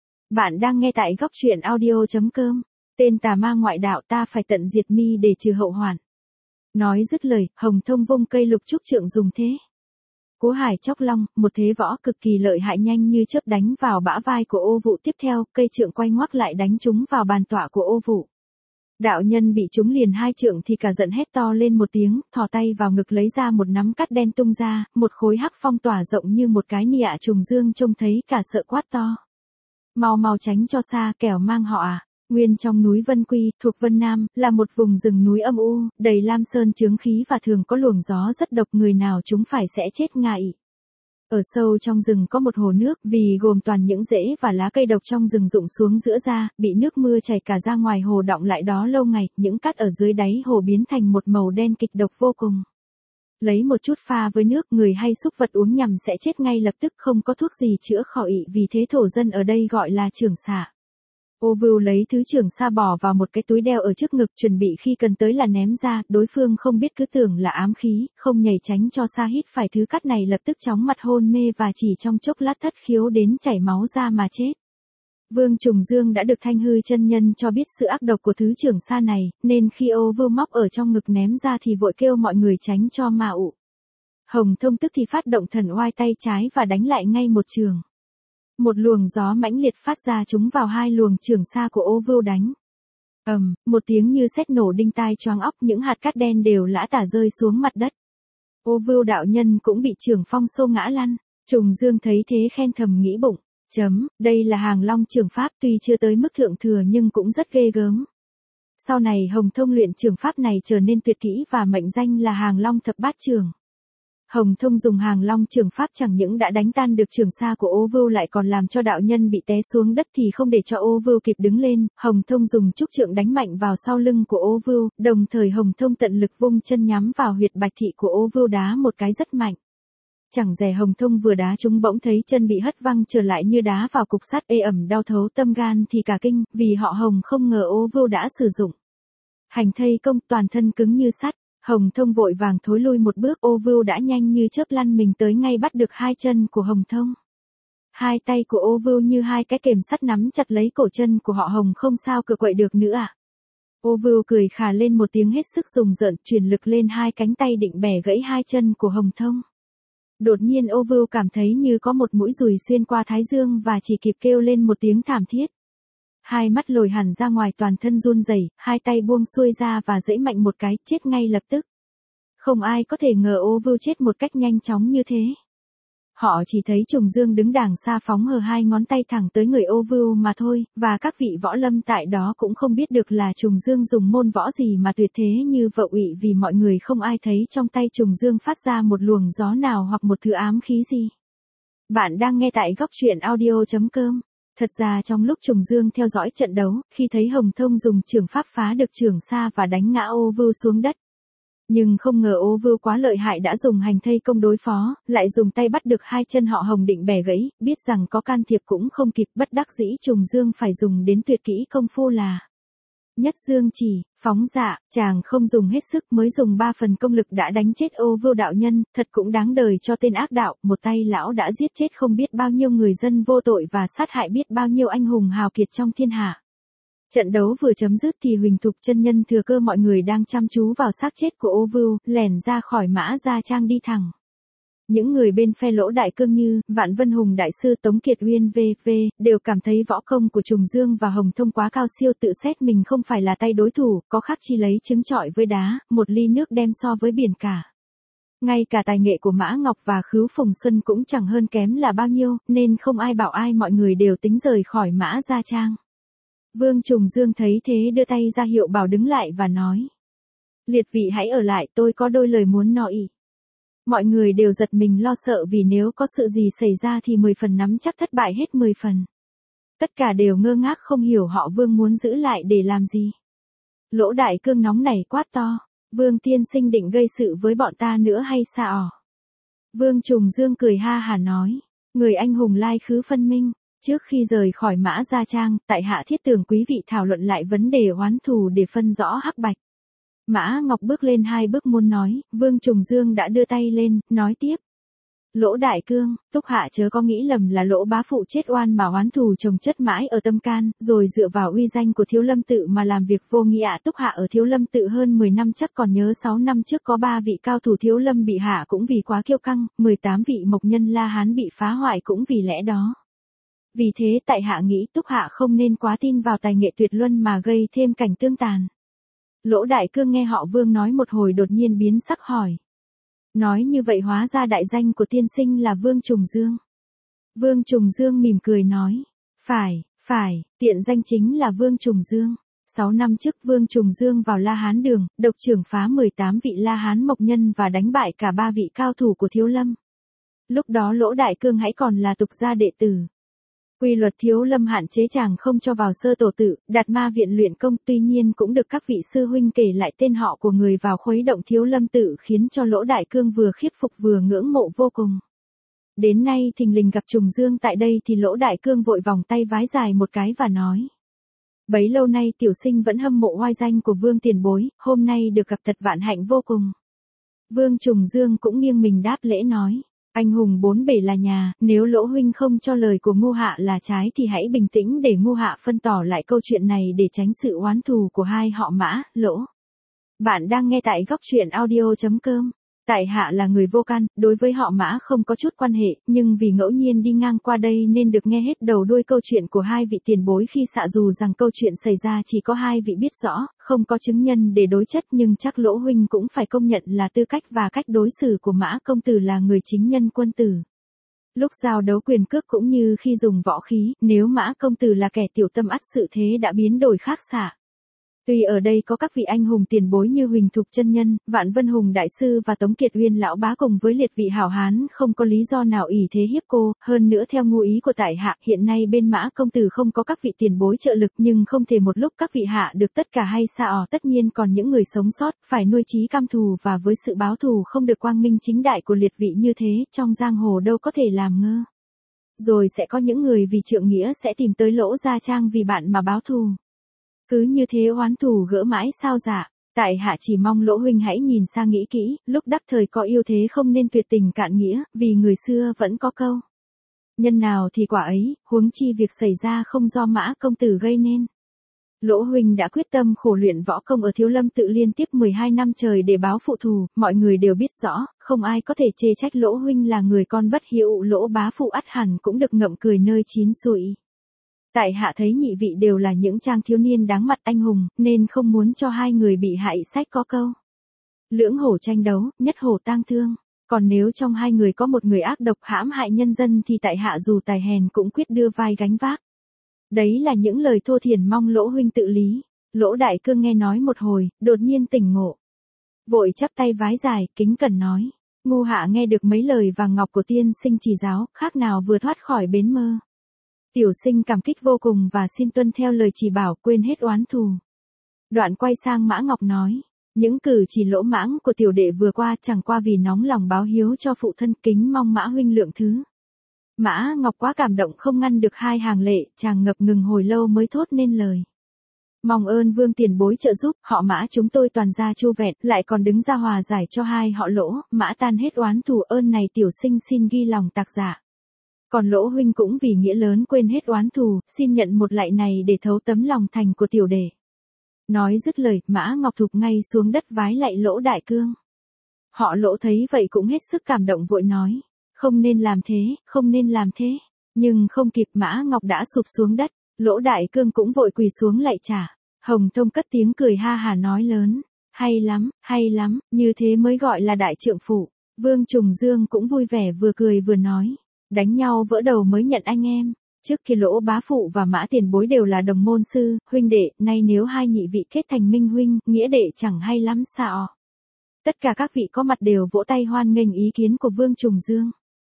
Speaker 1: Bạn đang nghe tại góc truyện audio chấm com, tên tà ma ngoại đạo ta phải tận diệt mi để trừ hậu hoạn. Nói dứt lời, Hồng Thông vung cây lục trúc trượng dùng thế Cố Hải Chóc Long, một thế võ cực kỳ lợi hại nhanh như chớp đánh vào bả vai của ô vụ, tiếp theo, cây trượng quay ngoắc lại đánh trúng vào bàn tọa của ô vụ. Đạo nhân bị trúng liền hai trượng thì cả giận hét to lên một tiếng, thò tay vào ngực lấy ra một nắm cát đen tung ra, một khối hắc phong tỏa rộng như một cái nịa. Trùng Dương trông thấy cả sợ quát to. Mau mau tránh cho xa, kẻo mang họ à. Nguyên trong núi Vân Quy, thuộc Vân Nam, là một vùng rừng núi âm u, đầy lam sơn chướng khí và thường có luồng gió rất độc, người nào chúng phải sẽ chết ngại. Ở sâu trong rừng có một hồ nước, vì gồm toàn những rễ và lá cây độc trong rừng rụng xuống giữa ra, bị nước mưa chảy cả ra ngoài hồ đọng lại đó lâu ngày, những cát ở dưới đáy hồ biến thành một màu đen kịch độc vô cùng. Lấy một chút pha với nước, người hay súc vật uống nhầm sẽ chết ngay lập tức, không có thuốc gì chữa khỏi, vì thế thổ dân ở đây gọi là trưởng xạ. Ô Vưu lấy thứ trưởng sa bỏ vào một cái túi đeo ở trước ngực, chuẩn bị khi cần tới là ném ra, đối phương không biết cứ tưởng là ám khí, không nhảy tránh cho xa, hít phải thứ cát này lập tức chóng mặt hôn mê và chỉ trong chốc lát thất khiếu đến chảy máu ra mà chết. Vương Trùng Dương đã được Thanh Hư chân nhân cho biết sự ác độc của thứ trưởng sa này, nên khi Ô Vưu móc ở trong ngực ném ra thì vội kêu mọi người tránh cho mà ụ. Hồng Thông tức thì phát động thần oai tay trái và đánh lại ngay một trường. Một luồng gió mãnh liệt phát ra trúng vào hai luồng trường sa của Ô Vưu đánh. Ầm, um, một tiếng như sét nổ đinh tai choáng óc, những hạt cát đen đều lã tả rơi xuống mặt đất. Ô Vưu đạo nhân cũng bị trường phong xô ngã lăn. Trùng Dương thấy thế khen thầm nghĩ bụng, chấm, đây là Hàng Long trường pháp, tuy chưa tới mức thượng thừa nhưng cũng rất ghê gớm. Sau này Hồng Thông luyện trường pháp này trở nên tuyệt kỹ và mệnh danh là Hàng Long thập bát trường. Hồng Thông dùng Hàng Long trường pháp chẳng những đã đánh tan được trường sa của Ô Vưu lại còn làm cho đạo nhân bị té xuống đất thì không để cho Ô Vưu kịp đứng lên, Hồng Thông dùng trúc trượng đánh mạnh vào sau lưng của Ô Vưu, đồng thời Hồng Thông tận lực vung chân nhắm vào huyệt bạch thị của Ô Vưu đá một cái rất mạnh. Chẳng dè Hồng Thông vừa đá chúng bỗng thấy chân bị hất văng trở lại như đá vào cục sắt, ê ẩm đau thấu tâm gan thì cả kinh, vì họ Hồng không ngờ Ô Vưu đã sử dụng hành thây công, toàn thân cứng như sắt. Hồng Thông vội vàng thối lui một bước, Ô Vưu đã nhanh như chớp lăn mình tới ngay bắt được hai chân của Hồng Thông. Hai tay của Ô Vưu như hai cái kềm sắt nắm chặt lấy cổ chân của họ Hồng, không sao cựa quậy được nữa ạ. À. Ô Vưu cười khà lên một tiếng hết sức rùng rợn, truyền lực lên hai cánh tay định bẻ gãy hai chân của Hồng Thông. Đột nhiên Ô Vưu cảm thấy như có một mũi dùi xuyên qua thái dương và chỉ kịp kêu lên một tiếng thảm thiết. Hai mắt lồi hẳn ra ngoài, toàn thân run rẩy, hai tay buông xuôi ra và giãy mạnh một cái, chết ngay lập tức. Không ai có thể ngờ Ô Vưu chết một cách nhanh chóng như thế. Họ chỉ thấy Trùng Dương đứng đàng xa phóng hờ hai ngón tay thẳng tới người Ô Vưu mà thôi, và các vị võ lâm tại đó cũng không biết được là Trùng Dương dùng môn võ gì mà tuyệt thế như vợ ủy, vì mọi người không ai thấy trong tay Trùng Dương phát ra một luồng gió nào hoặc một thứ ám khí gì. Bạn đang nghe tại góc truyện audio chấm com. Thật ra trong lúc Trùng Dương theo dõi trận đấu, khi thấy Hồng Thông dùng trường pháp phá được trường sa và đánh ngã Ô Vưu xuống đất. Nhưng không ngờ Ô Vưu quá lợi hại đã dùng hành thây công đối phó, lại dùng tay bắt được hai chân họ Hồng định bẻ gãy, biết rằng có can thiệp cũng không kịp, bất đắc dĩ Trùng Dương phải dùng đến tuyệt kỹ công phu là Nhất Dương chỉ, phóng dạ, chàng không dùng hết sức mới dùng ba phần công lực đã đánh chết Ô Vưu đạo nhân, thật cũng đáng đời cho tên ác đạo, một tay lão đã giết chết không biết bao nhiêu người dân vô tội và sát hại biết bao nhiêu anh hùng hào kiệt trong thiên hạ. Trận đấu vừa chấm dứt thì Huỳnh Thục chân nhân thừa cơ mọi người đang chăm chú vào xác chết của Ô Vưu, lẻn ra khỏi Mã Gia Trang đi thẳng. Những người bên phe Lỗ Đại Cương như Vạn Vân Hùng đại sư, Tống Kiệt Uyên vê vê đều cảm thấy võ công của Trùng Dương và Hồng Thông quá cao siêu, tự xét mình không phải là tay đối thủ, có khác chi lấy trứng trọi với đá, một ly nước đem so với biển cả. Ngay cả tài nghệ của Mã Ngọc và Khứu Phùng Xuân cũng chẳng hơn kém là bao nhiêu, nên không ai bảo ai, mọi người đều tính rời khỏi Mã Gia Trang. Vương Trùng Dương thấy thế đưa tay ra hiệu bảo đứng lại và nói: Liệt vị hãy ở lại, tôi có đôi lời muốn nói. Mọi người đều giật mình lo sợ, vì nếu có sự gì xảy ra thì mười phần nắm chắc thất bại hết mười phần. Tất cả đều ngơ ngác không hiểu họ Vương muốn giữ lại để làm gì. Lỗ Đại Cương nóng nảy quát to: Vương tiên sinh định gây sự với bọn ta nữa hay sao? Vương Trùng Dương cười ha hả nói: Người anh hùng lai khứ phân minh. Trước khi rời khỏi Mã Gia Trang, tại hạ thiết tưởng quý vị thảo luận lại vấn đề oán thù để phân rõ hắc bạch. Mã Ngọc bước lên hai bước muốn nói, Vương Trùng Dương đã đưa tay lên, nói tiếp: Lỗ Đại Cương, Túc hạ chớ có nghĩ lầm là Lỗ bá phụ chết oan mà oán thù chồng chất mãi ở tâm can, rồi dựa vào uy danh của Thiếu Lâm tự mà làm việc vô nghĩa. Túc hạ ở Thiếu Lâm tự hơn mười năm, chắc còn nhớ sáu năm trước có ba vị cao thủ Thiếu Lâm bị hạ cũng vì quá kiêu căng, mười tám vị mộc nhân La Hán bị phá hoại cũng vì lẽ đó. Vì thế tại hạ nghĩ Túc hạ không nên quá tin vào tài nghệ tuyệt luân mà gây thêm cảnh tương tàn. Lỗ Đại Cương nghe họ Vương nói một hồi đột nhiên biến sắc hỏi. Nói như vậy hóa ra đại danh của tiên sinh là Vương Trùng Dương. Vương Trùng Dương mỉm cười nói. Phải, phải, tiện danh chính là Vương Trùng Dương. Sáu năm trước Vương Trùng Dương vào La Hán Đường, độc trưởng phá mười tám vị La Hán mộc nhân và đánh bại cả ba vị cao thủ của Thiếu Lâm. Lúc đó Lỗ Đại Cương hãy còn là tục gia đệ tử. Quy luật Thiếu Lâm hạn chế chàng không cho vào sơ tổ tự, Đạt Ma viện luyện công, tuy nhiên cũng được các vị sư huynh kể lại tên họ của người vào khuấy động Thiếu Lâm tự khiến cho Lỗ Đại Cương vừa khiếp phục vừa ngưỡng mộ vô cùng. Đến nay thình lình gặp Trùng Dương tại đây thì Lỗ Đại Cương vội vòng tay vái dài một cái và nói. Bấy lâu nay tiểu sinh vẫn hâm mộ oai danh của Vương tiền bối, hôm nay được gặp thật vạn hạnh vô cùng. Vương Trùng Dương cũng nghiêng mình đáp lễ nói. Anh hùng bốn bể là nhà, nếu Lỗ huynh không cho lời của Ngô Hạ là trái thì hãy bình tĩnh để Ngô Hạ phân tỏ lại câu chuyện này để tránh sự oán thù của hai họ Mã, Lỗ. Bạn đang nghe tại góc truyện audio chấm com. Tại hạ là người vô căn, đối với họ Mã không có chút quan hệ, nhưng vì ngẫu nhiên đi ngang qua đây nên được nghe hết đầu đuôi câu chuyện của hai vị tiền bối khi xạ dù rằng câu chuyện xảy ra chỉ có hai vị biết rõ, không có chứng nhân để đối chất nhưng chắc Lỗ huynh cũng phải công nhận là tư cách và cách đối xử của Mã công tử là người chính nhân quân tử. Lúc giao đấu quyền cước cũng như khi dùng võ khí, nếu Mã công tử là kẻ tiểu tâm ắt sự thế đã biến đổi khác xạ. Tuy ở đây có các vị anh hùng tiền bối như Huỳnh Thục chân nhân, Vạn Vân Hùng đại sư và Tống Kiệt Uyên lão bá cùng với liệt vị hảo hán không có lý do nào ỷ thế hiếp cô, hơn nữa theo ngu ý của tại hạ, hiện nay bên Mã công tử không có các vị tiền bối trợ lực nhưng không thể một lúc các vị hạ được tất cả hay sao, tất nhiên còn những người sống sót, phải nuôi chí cam thù và với sự báo thù không được quang minh chính đại của liệt vị như thế, trong giang hồ đâu có thể làm ngơ. Rồi sẽ có những người vì trượng nghĩa sẽ tìm tới Lỗ Gia Trang vì bạn mà báo thù. Cứ như thế oán thù gỡ mãi sao dạ, tại hạ chỉ mong Lỗ huynh hãy nhìn sang nghĩ kỹ, lúc đắc thời có yêu thế không nên tuyệt tình cạn nghĩa, vì người xưa vẫn có câu. Nhân nào thì quả ấy, huống chi việc xảy ra không do Mã công tử gây nên. Lỗ huynh đã quyết tâm khổ luyện võ công ở Thiếu Lâm tự liên tiếp mười hai năm trời để báo phụ thù, mọi người đều biết rõ, không ai có thể chê trách Lỗ huynh là người con bất hiếu, Lỗ bá phụ ắt hẳn cũng được ngậm cười nơi chín suối. Tại hạ thấy nhị vị đều là những trang thiếu niên đáng mặt anh hùng, nên không muốn cho hai người bị hại sách có câu. Lưỡng hổ tranh đấu, nhất hổ tang thương. Còn nếu trong hai người có một người ác độc hãm hại nhân dân thì tại hạ dù tài hèn cũng quyết đưa vai gánh vác. Đấy là những lời thô thiển mong Lỗ huynh tự lý. Lỗ Đại Cương nghe nói một hồi, đột nhiên tỉnh ngộ. Vội chắp tay vái dài, kính cẩn nói. Ngô hạ nghe được mấy lời vàng ngọc của tiên sinh chỉ giáo, khác nào vừa thoát khỏi bến mơ. Tiểu sinh cảm kích vô cùng và xin tuân theo lời chỉ bảo, quên hết oán thù. Đoạn quay sang Mã Ngọc nói, những cử chỉ lỗ mãng của tiểu đệ vừa qua chẳng qua vì nóng lòng báo hiếu cho phụ thân, kính mong Mã huynh lượng thứ. Mã Ngọc quá cảm động không ngăn được hai hàng lệ, chàng ngập ngừng hồi lâu mới thốt nên lời. Mong ơn Vương tiền bối trợ giúp, họ Mã chúng tôi toàn gia chu vẹn, lại còn đứng ra hòa giải cho hai họ Lỗ, Mã tan hết oán thù, ơn này tiểu sinh xin ghi lòng tạc dạ. Còn Lỗ huynh cũng vì nghĩa lớn quên hết oán thù, xin nhận một lạy này để thấu tấm lòng thành của tiểu đệ. Nói dứt lời, Mã Ngọc thụp ngay xuống đất vái lạy Lỗ Đại Cương. Họ Lỗ thấy vậy cũng hết sức cảm động vội nói, không nên làm thế, không nên làm thế. Nhưng không kịp, Mã Ngọc đã sụp xuống đất, Lỗ Đại Cương cũng vội quỳ xuống lạy trả. Hồng Thông cất tiếng cười ha hà nói lớn, hay lắm, hay lắm, như thế mới gọi là đại trượng phu. Vương Trùng Dương cũng vui vẻ vừa cười vừa nói. Đánh nhau vỡ đầu mới nhận anh em, trước kia Lỗ bá phụ và Mã tiền bối đều là đồng môn sư, huynh đệ, nay nếu hai nhị vị kết thành minh huynh, nghĩa đệ chẳng hay lắm sao. Tất cả các vị có mặt đều vỗ tay hoan nghênh ý kiến của Vương Trùng Dương.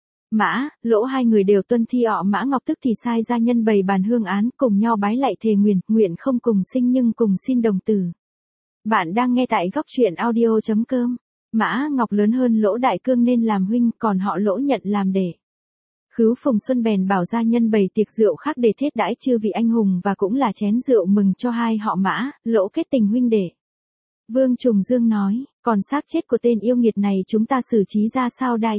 Speaker 1: Mã, Lỗ hai người đều tuân thi ọ Mã Ngọc tức thì sai gia nhân bày bàn hương án cùng nhau bái lạy thề nguyền, nguyện không cùng sinh nhưng cùng xin đồng tử. Bạn đang nghe tại góc truyện audio chấm com. Mã Ngọc lớn hơn Lỗ Đại Cương nên làm huynh, còn họ Lỗ nhận làm đệ. Khứu Phùng Xuân bèn bảo gia nhân bày tiệc rượu khác để thiết đãi chư vị anh hùng và cũng là chén rượu mừng cho hai họ Mã, Lỗ kết tình huynh đệ. Vương Trùng Dương nói, còn xác chết của tên yêu nghiệt này chúng ta xử trí ra sao đây?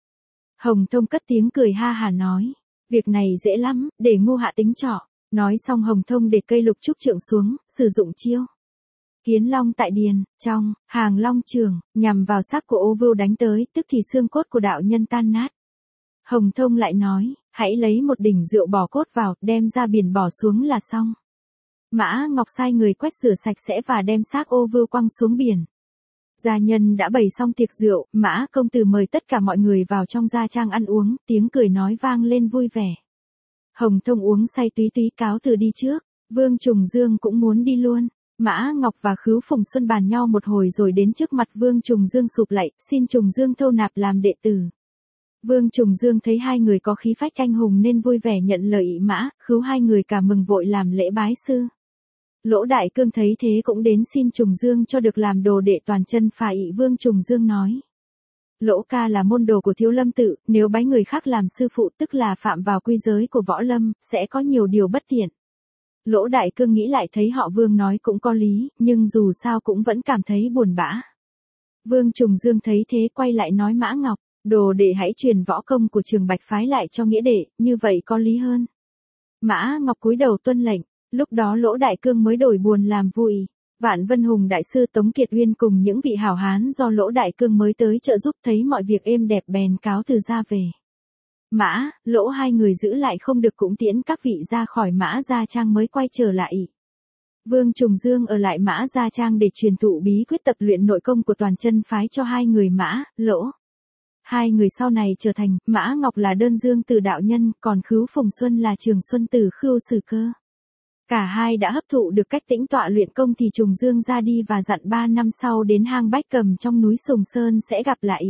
Speaker 1: Hồng Thông cất tiếng cười ha hà nói, việc này dễ lắm, để Ngô hạ tính trọ. Nói xong Hồng Thông để cây lục trúc trượng xuống, sử dụng chiêu Kiến Long tại điền, trong, hàng long trường, nhằm vào xác của Ô Vưu đánh tới, tức thì xương cốt của đạo nhân tan nát. Hồng Thông lại nói, hãy lấy một đỉnh rượu bỏ cốt vào, đem ra biển bỏ xuống là xong. Mã Ngọc sai người quét rửa sạch sẽ và đem xác ô vưu quăng xuống biển. Gia nhân đã bày xong tiệc rượu, Mã công tử mời tất cả mọi người vào trong gia trang ăn uống, tiếng cười nói vang lên vui vẻ. Hồng Thông uống say túy túy cáo từ đi trước, Vương Trùng Dương cũng muốn đi luôn. Mã Ngọc và Khứu Phùng Xuân bàn nhau một hồi rồi đến trước mặt Vương Trùng Dương sụp lạy, xin Trùng Dương thâu nạp làm đệ tử. Vương Trùng Dương thấy hai người có khí phách anh hùng nên vui vẻ nhận lời ị Mã, Khứu hai người cả mừng vội làm lễ bái sư. Lỗ Đại Cương thấy thế cũng đến xin Trùng Dương cho được làm đồ đệ toàn chân phà ị. Vương Trùng Dương nói. Lỗ ca là môn đồ của Thiếu Lâm tự, nếu bái người khác làm sư phụ tức là phạm vào quy giới của võ lâm, sẽ có nhiều điều bất tiện. Lỗ Đại Cương nghĩ lại thấy họ Vương nói cũng có lý, nhưng dù sao cũng vẫn cảm thấy buồn bã. Vương Trùng Dương thấy thế quay lại nói Mã Ngọc, đồ đệ hãy truyền võ công của Trường Bạch phái lại cho nghĩa đệ, như vậy có lý hơn. Mã Ngọc cúi đầu tuân lệnh, lúc đó Lỗ Đại Cương mới đổi buồn làm vui. Vạn Vân Hùng đại sư Tống Kiệt Uyên cùng những vị hảo hán do Lỗ Đại Cương mới tới trợ giúp thấy mọi việc êm đẹp bèn cáo từ ra về. Mã, Lỗ hai người giữ lại không được cũng tiễn các vị ra khỏi Mã Gia Trang mới quay trở lại. Vương Trùng Dương ở lại Mã Gia Trang để truyền thụ bí quyết tập luyện nội công của toàn chân phái cho hai người Mã, Lỗ. Hai người sau này trở thành, Mã Ngọc là Đơn Dương Tử đạo nhân, còn Khứu Phùng Xuân là Trường Xuân Tử Khưu Sử Cơ. Cả hai đã hấp thụ được cách tĩnh tọa luyện công thì Trùng Dương ra đi và dặn ba năm sau đến hang Bách Cầm trong núi Sùng Sơn sẽ gặp lại.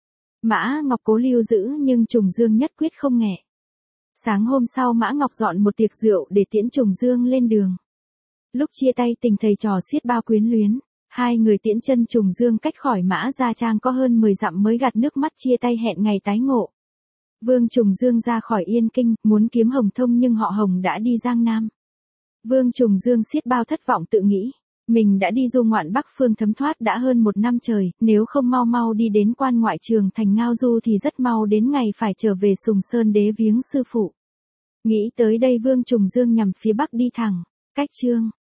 Speaker 1: Mã Ngọc cố lưu giữ nhưng Trùng Dương nhất quyết không nghe. Sáng hôm sau Mã Ngọc dọn một tiệc rượu để tiễn Trùng Dương lên đường. Lúc chia tay tình thầy trò xiết bao quyến luyến, hai người tiễn chân Trùng Dương cách khỏi Mã Gia Trang có hơn mười dặm mới gạt nước mắt chia tay hẹn ngày tái ngộ. Vương Trùng Dương ra khỏi Yên Kinh, muốn kiếm Hồng Thông nhưng họ Hồng đã đi Giang Nam. Vương Trùng Dương xiết bao thất vọng tự nghĩ, mình đã đi du ngoạn Bắc Phương thấm thoát đã hơn một năm trời, nếu không mau mau đi đến quan ngoại trường thành Ngao Du thì rất mau đến ngày phải trở về Sùng Sơn đế viếng sư phụ. Nghĩ tới đây Vương Trùng Dương nhằm phía Bắc đi thẳng, cách Chương